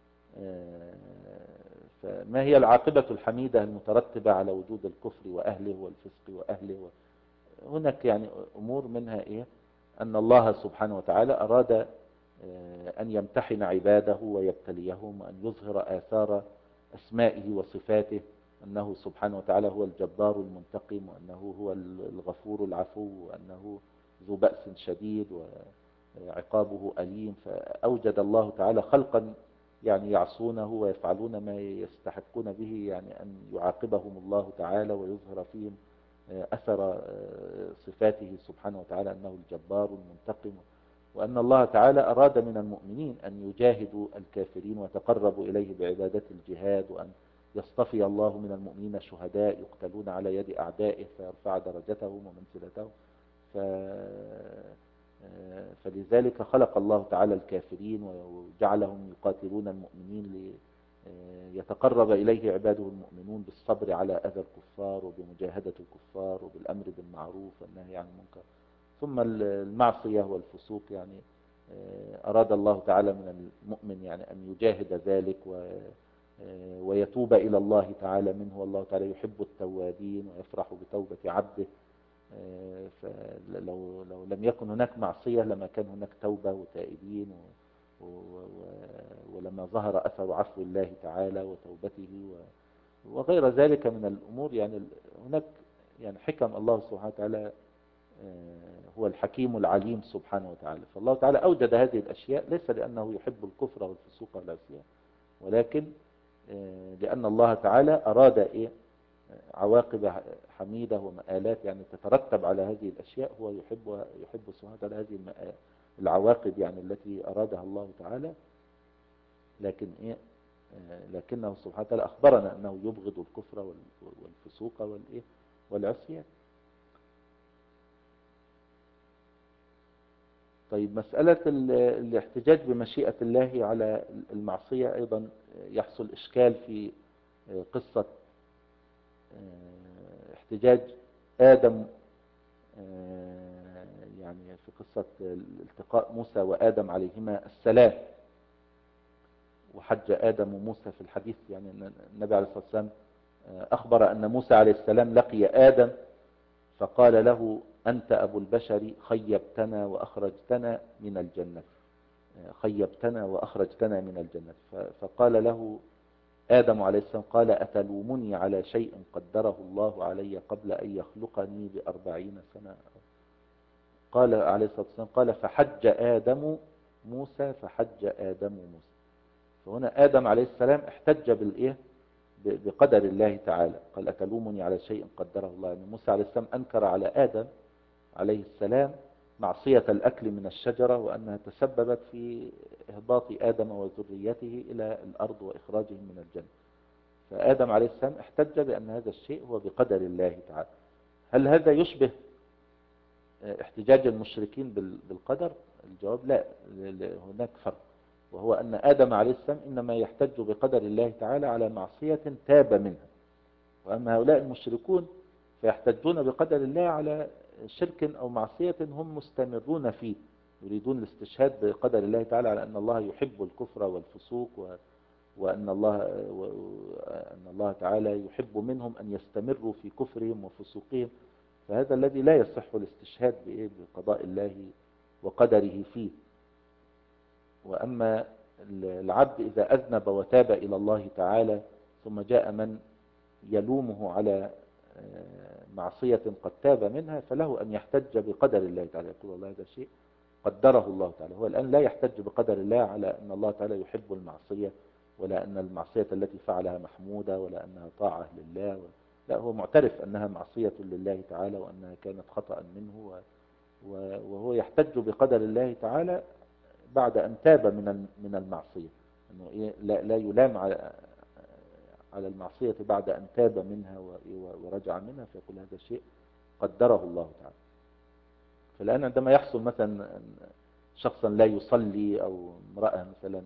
فما هي العاقبة الحميدة المترتبة على وجود الكفر وأهله والفسق وأهله؟ هناك يعني أمور منها إيه أن الله سبحانه وتعالى أراد أن يمتحن عباده ويبتليهم وأن يظهر آثار أسمائه وصفاته، أنه سبحانه وتعالى هو الجبار المنتقم، وأنه هو الغفور العفو، وأنه ذو بأس شديد وعقابه أليم. فأوجد الله تعالى خلقا يعني يعصونه ويفعلون ما يستحقون به يعني أن يعاقبهم الله تعالى ويظهر فيهم أثر صفاته سبحانه وتعالى أنه الجبار المنتقم. وأن الله تعالى أراد من المؤمنين أن يجاهدوا الكافرين وتقربوا إليه بعبادة الجهاد، وأن يصطفي الله من المؤمنين شهداء يقتلون على يد أعدائه فيرفع درجتهم ومنزلتهم. ف... فلذلك خلق الله تعالى الكافرين وجعلهم يقاتلون المؤمنين ليتقرب إليه عباده المؤمنون بالصبر على أذى الكفار وبمجاهدة الكفار وبالأمر بالمعروف والنهي عن المنكر. ثم المعصية والفسوق يعني أراد الله تعالى من المؤمن يعني أن يجاهد ذلك ويتوب إلى الله تعالى منه، والله تعالى يحب التوابين ويفرح بتوبة عبده. فلو لو لم يكن هناك معصية لما كان هناك توبة وتائبين و و ولما ظهر أثر عفو الله تعالى وتوبته وغير ذلك من الأمور. يعني هناك يعني حكم الله سبحانه وتعالى، هو الحكيم العليم سبحانه وتعالى. فالله تعالى أوجد هذه الأشياء ليس لأنه يحب الكفر والفسوق والعصيان، ولكن لأن الله تعالى أراد إيه عواقب حميدة ومآلات يعني تترتب على هذه الأشياء. هو يحب يحب سبحانه وتعالى هذه العواقب يعني التي أرادها الله تعالى. لكن إيه لكنه سبحانه وتعالى أخبرنا أنه يبغض الكفر والفسوق والإيه والعصيان. طيب مسألة الاحتجاج بمشيئة الله على المعصية أيضا يحصل إشكال في قصة احتجاج آدم يعني في قصة التقاء موسى وآدم عليهما السلام، وحج آدم وموسى في الحديث، يعني النبي عليه الصلاة والسلام أخبر أن موسى عليه السلام لقي آدم فقال له أنت أبو البشر خيبتنا وأخرجتنا من الجنة، خيبتنا وأخرجتنا من الجنة. فقال له آدم عليه السلام قال أتلومني على شيء قدره الله علي قبل أن يخلقني بأربعين سنة؟ قال عليه الصلاة والسلام قال فحج آدم موسى فحج آدم موسى. فهنا آدم عليه السلام احتج بالإيه؟ بقدر الله تعالى، قال أتلومني على شيء قدره الله. يعني موسى عليه السلام أنكر على آدم عليه السلام معصية الأكل من الشجرة، وأنها تسببت في إهباط آدم وذريته إلى الأرض وإخراجهم من الجنة. فآدم عليه السلام احتج بأن هذا الشيء هو بقدر الله تعالى. هل هذا يشبه احتجاج المشركين بالقدر؟ الجواب لا، هناك فرق، وهو أن آدم عليه السلام إنما يحتج بقدر الله تعالى على معصية تاب منها، وأما هؤلاء المشركون فيحتجون بقدر الله على شرك أو معصية هم مستمرون فيه، يريدون الاستشهاد بقدر الله تعالى على أن الله يحب الكفر والفسوق، و وأن الله, وأن الله تعالى يحب منهم أن يستمروا في كفرهم وفسوقهم. فهذا الذي لا يصح الاستشهاد بقضاء الله وقدره فيه. وأما العبد إذا أذنب وتاب إلى الله تعالى ثم جاء من يلومه على معصية قد تاب منها، فله أن يحتج بقدر الله تعالى، يقول الله هذا شيء قدره الله تعالى. هو الآن لا يحتج بقدر الله على أن الله تعالى يحب المعصية، ولا أن المعصية التي فعلها محمودة، ولا أنها طاعة لله، لا، هو معترف أنها معصية لله تعالى وأنها كانت خطأ منه، وهو يحتج بقدر الله تعالى بعد أن تاب من من المعصية، أنه إيه لا, لا يلام على على المعصية بعد أن تاب منها ورجع منها، فيقول هذا شيء قدره الله تعالى. فالآن عندما يحصل مثلا شخصا لا يصلي، أو امرأة مثلا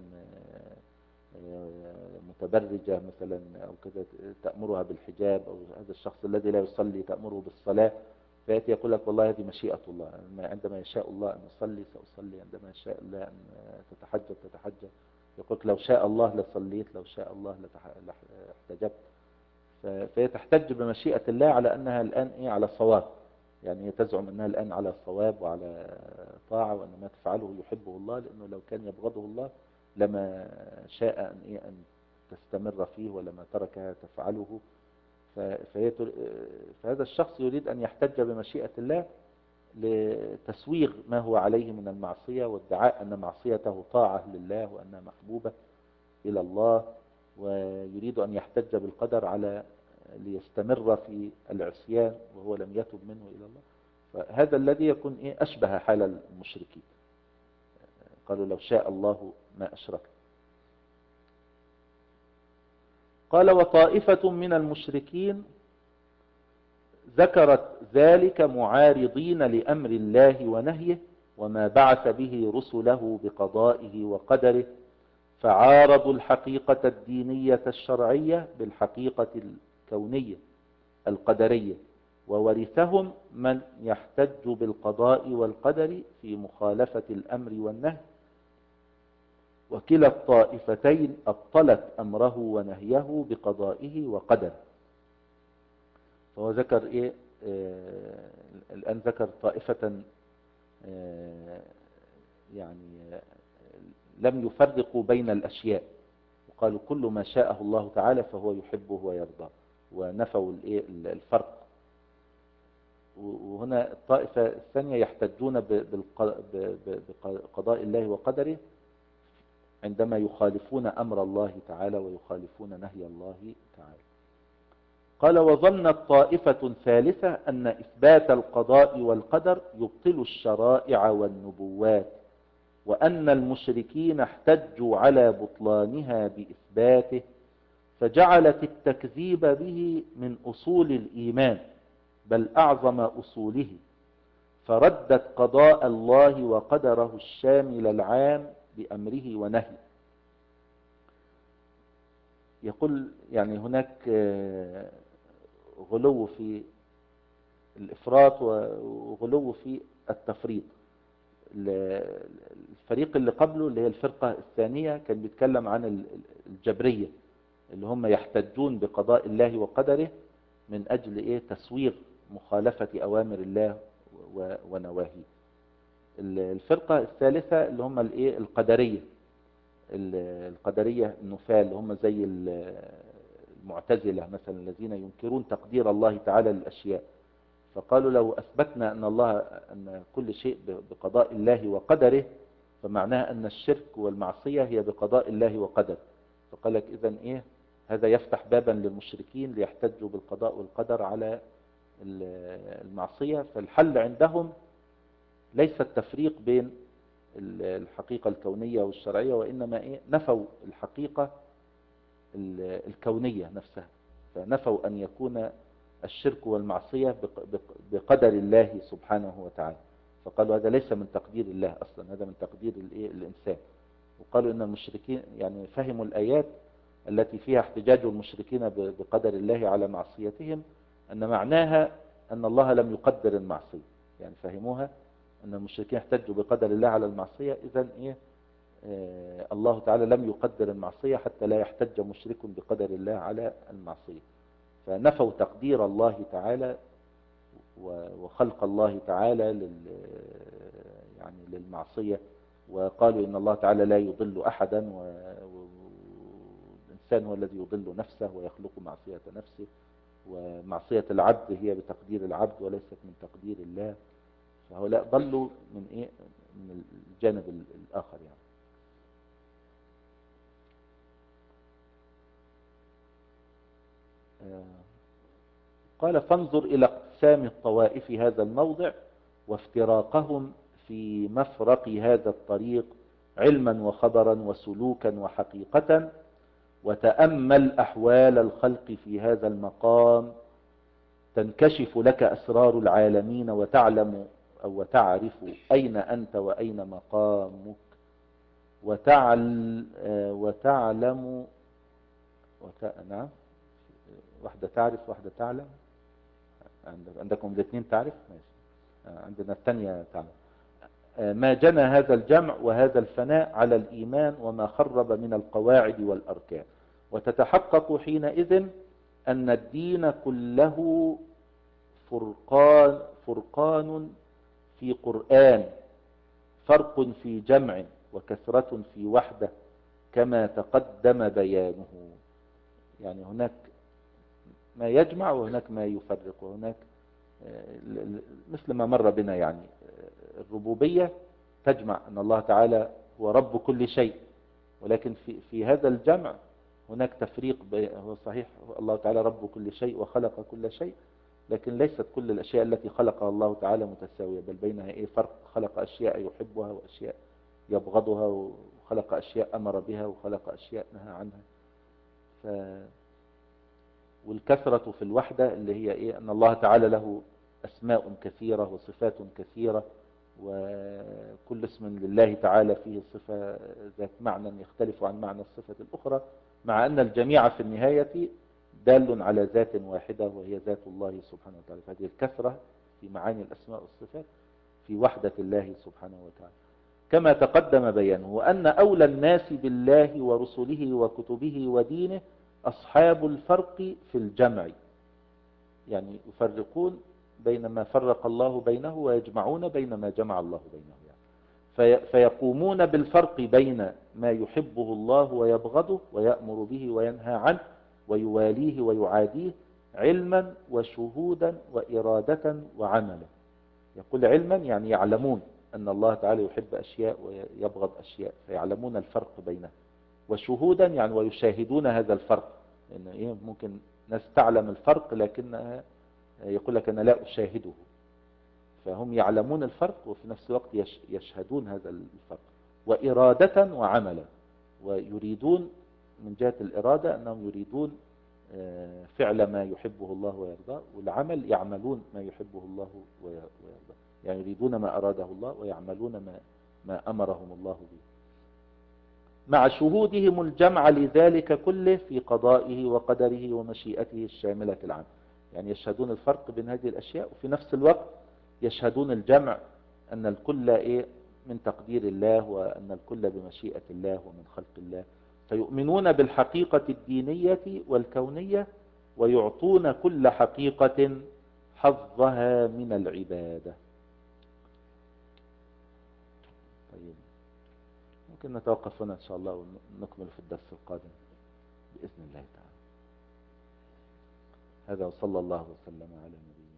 متبرجة مثلا أو كذا تأمرها بالحجاب، أو هذا الشخص الذي لا يصلي تأمره بالصلاة، فيأتي يقول لك والله هذه مشيئة الله، عندما يشاء الله أن أصلي سأصلي، عندما يشاء الله أن تتحجب تتحجب. يقول لو شاء الله لصليت، لو شاء الله لاحتجبت. فهي تحتج بمشيئة الله على أنها الآن إيه على صواب، يعني هي تزعم أنها الآن على صواب وعلى طاعة، وأن ما تفعله يحبه الله، لأنه لو كان يبغضه الله لما شاء أن إيه أن تستمر فيه ولما تركها تفعله. فهي فهذا الشخص يريد أن يحتج بمشيئة الله لتسويغ ما هو عليه من المعصية، وادعاء أن معصيته طاعة لله وأنها محبوبة إلى الله، ويريد أن يحتج بالقدر على ليستمر في العصيان وهو لم يتب منه إلى الله. فهذا الذي يكون إيه أشبه حال المشركين، قالوا لو شاء الله ما أشرك. قال وطائفة من المشركين ذكرت ذلك معارضين لأمر الله ونهيه وما بعث به رسله بقضائه وقدره، فعارضوا الحقيقة الدينية الشرعية بالحقيقة الكونية القدرية، وورثهم من يحتج بالقضاء والقدر في مخالفة الأمر والنهي، وكلا الطائفتين أبطلت أمره ونهيه بقضائه وقدره. فهو ذكر إيه آه الآن ذكر طائفة آه يعني آه لم يفرقوا بين الأشياء، وقالوا كل ما شاءه الله تعالى فهو يحبه ويرضاه، ونفوا الإيه الفرق. وهنا الطائفة الثانية يحتجون بقضاء الله وقدره عندما يخالفون أمر الله تعالى ويخالفون نهي الله تعالى. قال وظنت طائفة ثالثة أن إثبات القضاء والقدر يبطل الشرائع والنبوات، وأن المشركين احتجوا على بطلانها بإثباته، فجعلت التكذيب به من أصول الإيمان بل أعظم أصوله، فردت قضاء الله وقدره الشامل العام بأمره ونهيه. يقول يعني هناك غلو في الإفراط وغلو في التفريط. الفريق اللي قبله اللي هي الفرقة الثانية كان بيتكلم عن الجبرية اللي هم يحتجون بقضاء الله وقدره من أجل إيه تسويغ مخالفة أوامر الله ونواهيه. الفرقة الثالثة اللي هم الإيه القدرية، القدرية النفاة اللي هم زي المعتزلة مثلا الذين ينكرون تقدير الله تعالى للأشياء. فقالوا لو أثبتنا أن الله أن كل شيء بقضاء الله وقدره فمعناها أن الشرك والمعصية هي بقضاء الله وقدره. فقال لك إذن إيه هذا يفتح بابا للمشركين ليحتجوا بالقضاء والقدر على المعصية. فالحل عندهم ليس التفريق بين الحقيقة الكونية والشرعية، وإنما إيه نفوا الحقيقة الكونية نفسها، فنفوا أن يكون الشرك والمعصية بقدر الله سبحانه وتعالى. فقالوا هذا ليس من تقدير الله أصلا، هذا من تقدير الإنسان. وقالوا إن المشركين يعني فهموا الآيات التي فيها احتجاج المشركين بقدر الله على معصيتهم أن معناها أن الله لم يقدر المعصية، يعني فهموها أن المشركين احتجوا بقدر الله على المعصية، إذن إيه آه الله تعالى لم يقدر المعصية حتى لا يحتج مشرك بقدر الله على المعصية. فنفوا تقدير الله تعالى وخلق الله تعالى لل يعني للمعصية، وقالوا إن الله تعالى لا يضل أحدا والإنسان هو الذي يضل نفسه ويخلق معصية نفسه، ومعصية العبد هي بتقدير العبد وليست من تقدير الله. فهؤلاء ضلوا من إيه من الجانب الآخر يعني. قال فانظر إلى اقسام الطوائف هذا الموضع وافتراقهم في مفرق هذا الطريق علما وخبرا وسلوكا وحقيقة، وتأمل أحوال الخلق في هذا المقام تنكشف لك أسرار العالمين وتعلم أو وتعرف أين أنت وأين مقامك، وتعل وتعلم وت... نعم واحدة تعرف واحدة تعلم، عندكم الاثنين تعرف ماشي، عندنا الثانية تعلم. ما جنى هذا الجمع وهذا الفناء على الإيمان وما خرب من القواعد والأركان، وتتحقق حينئذ أن الدين كله فرقان فرقان في قرآن، فرق في جمع وكثرة في وحدة كما تقدم بيانه. يعني هناك ما يجمع وهناك ما يفرق، وهناك مثل ما مر بنا يعني الربوبية تجمع أن الله تعالى هو رب كل شيء، ولكن في في هذا الجمع هناك تفريق. هو صحيح الله تعالى رب كل شيء وخلق كل شيء، لكن ليست كل الأشياء التي خلقها الله تعالى متساوية، بل بينها إيه فرق. خلق أشياء يحبها وأشياء يبغضها، وخلق أشياء أمر بها وخلق أشياء نهى عنها. ف والكثرة في الوحدة اللي هي إيه أن الله تعالى له أسماء كثيرة وصفات كثيرة، وكل اسم لله تعالى فيه صفة ذات معنى يختلف عن معنى الصفة الأخرى، مع أن الجميع في النهاية دال على ذات واحدة وهي ذات الله سبحانه وتعالى. فهذه الكثرة في معاني الأسماء والصفات في وحدة الله سبحانه وتعالى كما تقدم بيانه. وأن أولى الناس بالله ورسله وكتبه ودينه أصحاب الفرق في الجمع، يعني يفرقون بين ما فرق الله بينه ويجمعون بين ما جمع الله بينه يعني. في فيقومون بالفرق بين ما يحبه الله ويبغضه ويأمر به وينهى عنه ويواليه ويعاديه علما وشهودا وإرادة وعملا. يقول علما يعني يعلمون أن الله تعالى يحب أشياء ويبغض أشياء فيعلمون الفرق بينه، وشهودا يعني ويشاهدون هذا الفرق، لأن يعني إيه ممكن ناس تعلم الفرق لكنها يقول لك أنا لا أشاهده، فهم يعلمون الفرق وفي نفس الوقت يشهدون هذا الفرق. وإرادة وعملا، ويريدون من جهة الإرادة أنهم يريدون فعل ما يحبه الله ويرضاه، والعمل يعملون ما يحبه الله ويرضاه، يعني يريدون ما أراده الله ويعملون ما, ما أمرهم الله به، مع شهودهم الجمع لذلك كله في قضائه وقدره ومشيئته الشاملة العامة. يعني يشهدون الفرق بين هذه الأشياء وفي نفس الوقت يشهدون الجمع أن الكل إيه من تقدير الله، وأن الكل بمشيئة الله ومن خلق الله، فيؤمنون بالحقيقة الدينية والكونية، ويعطون كل حقيقة حظها من العبادة. طيب، ممكن نتوقف هنا إن شاء الله ونكمل في الدرس القادم بإذن الله تعالى. هذا وصلى الله وسلم على نبينا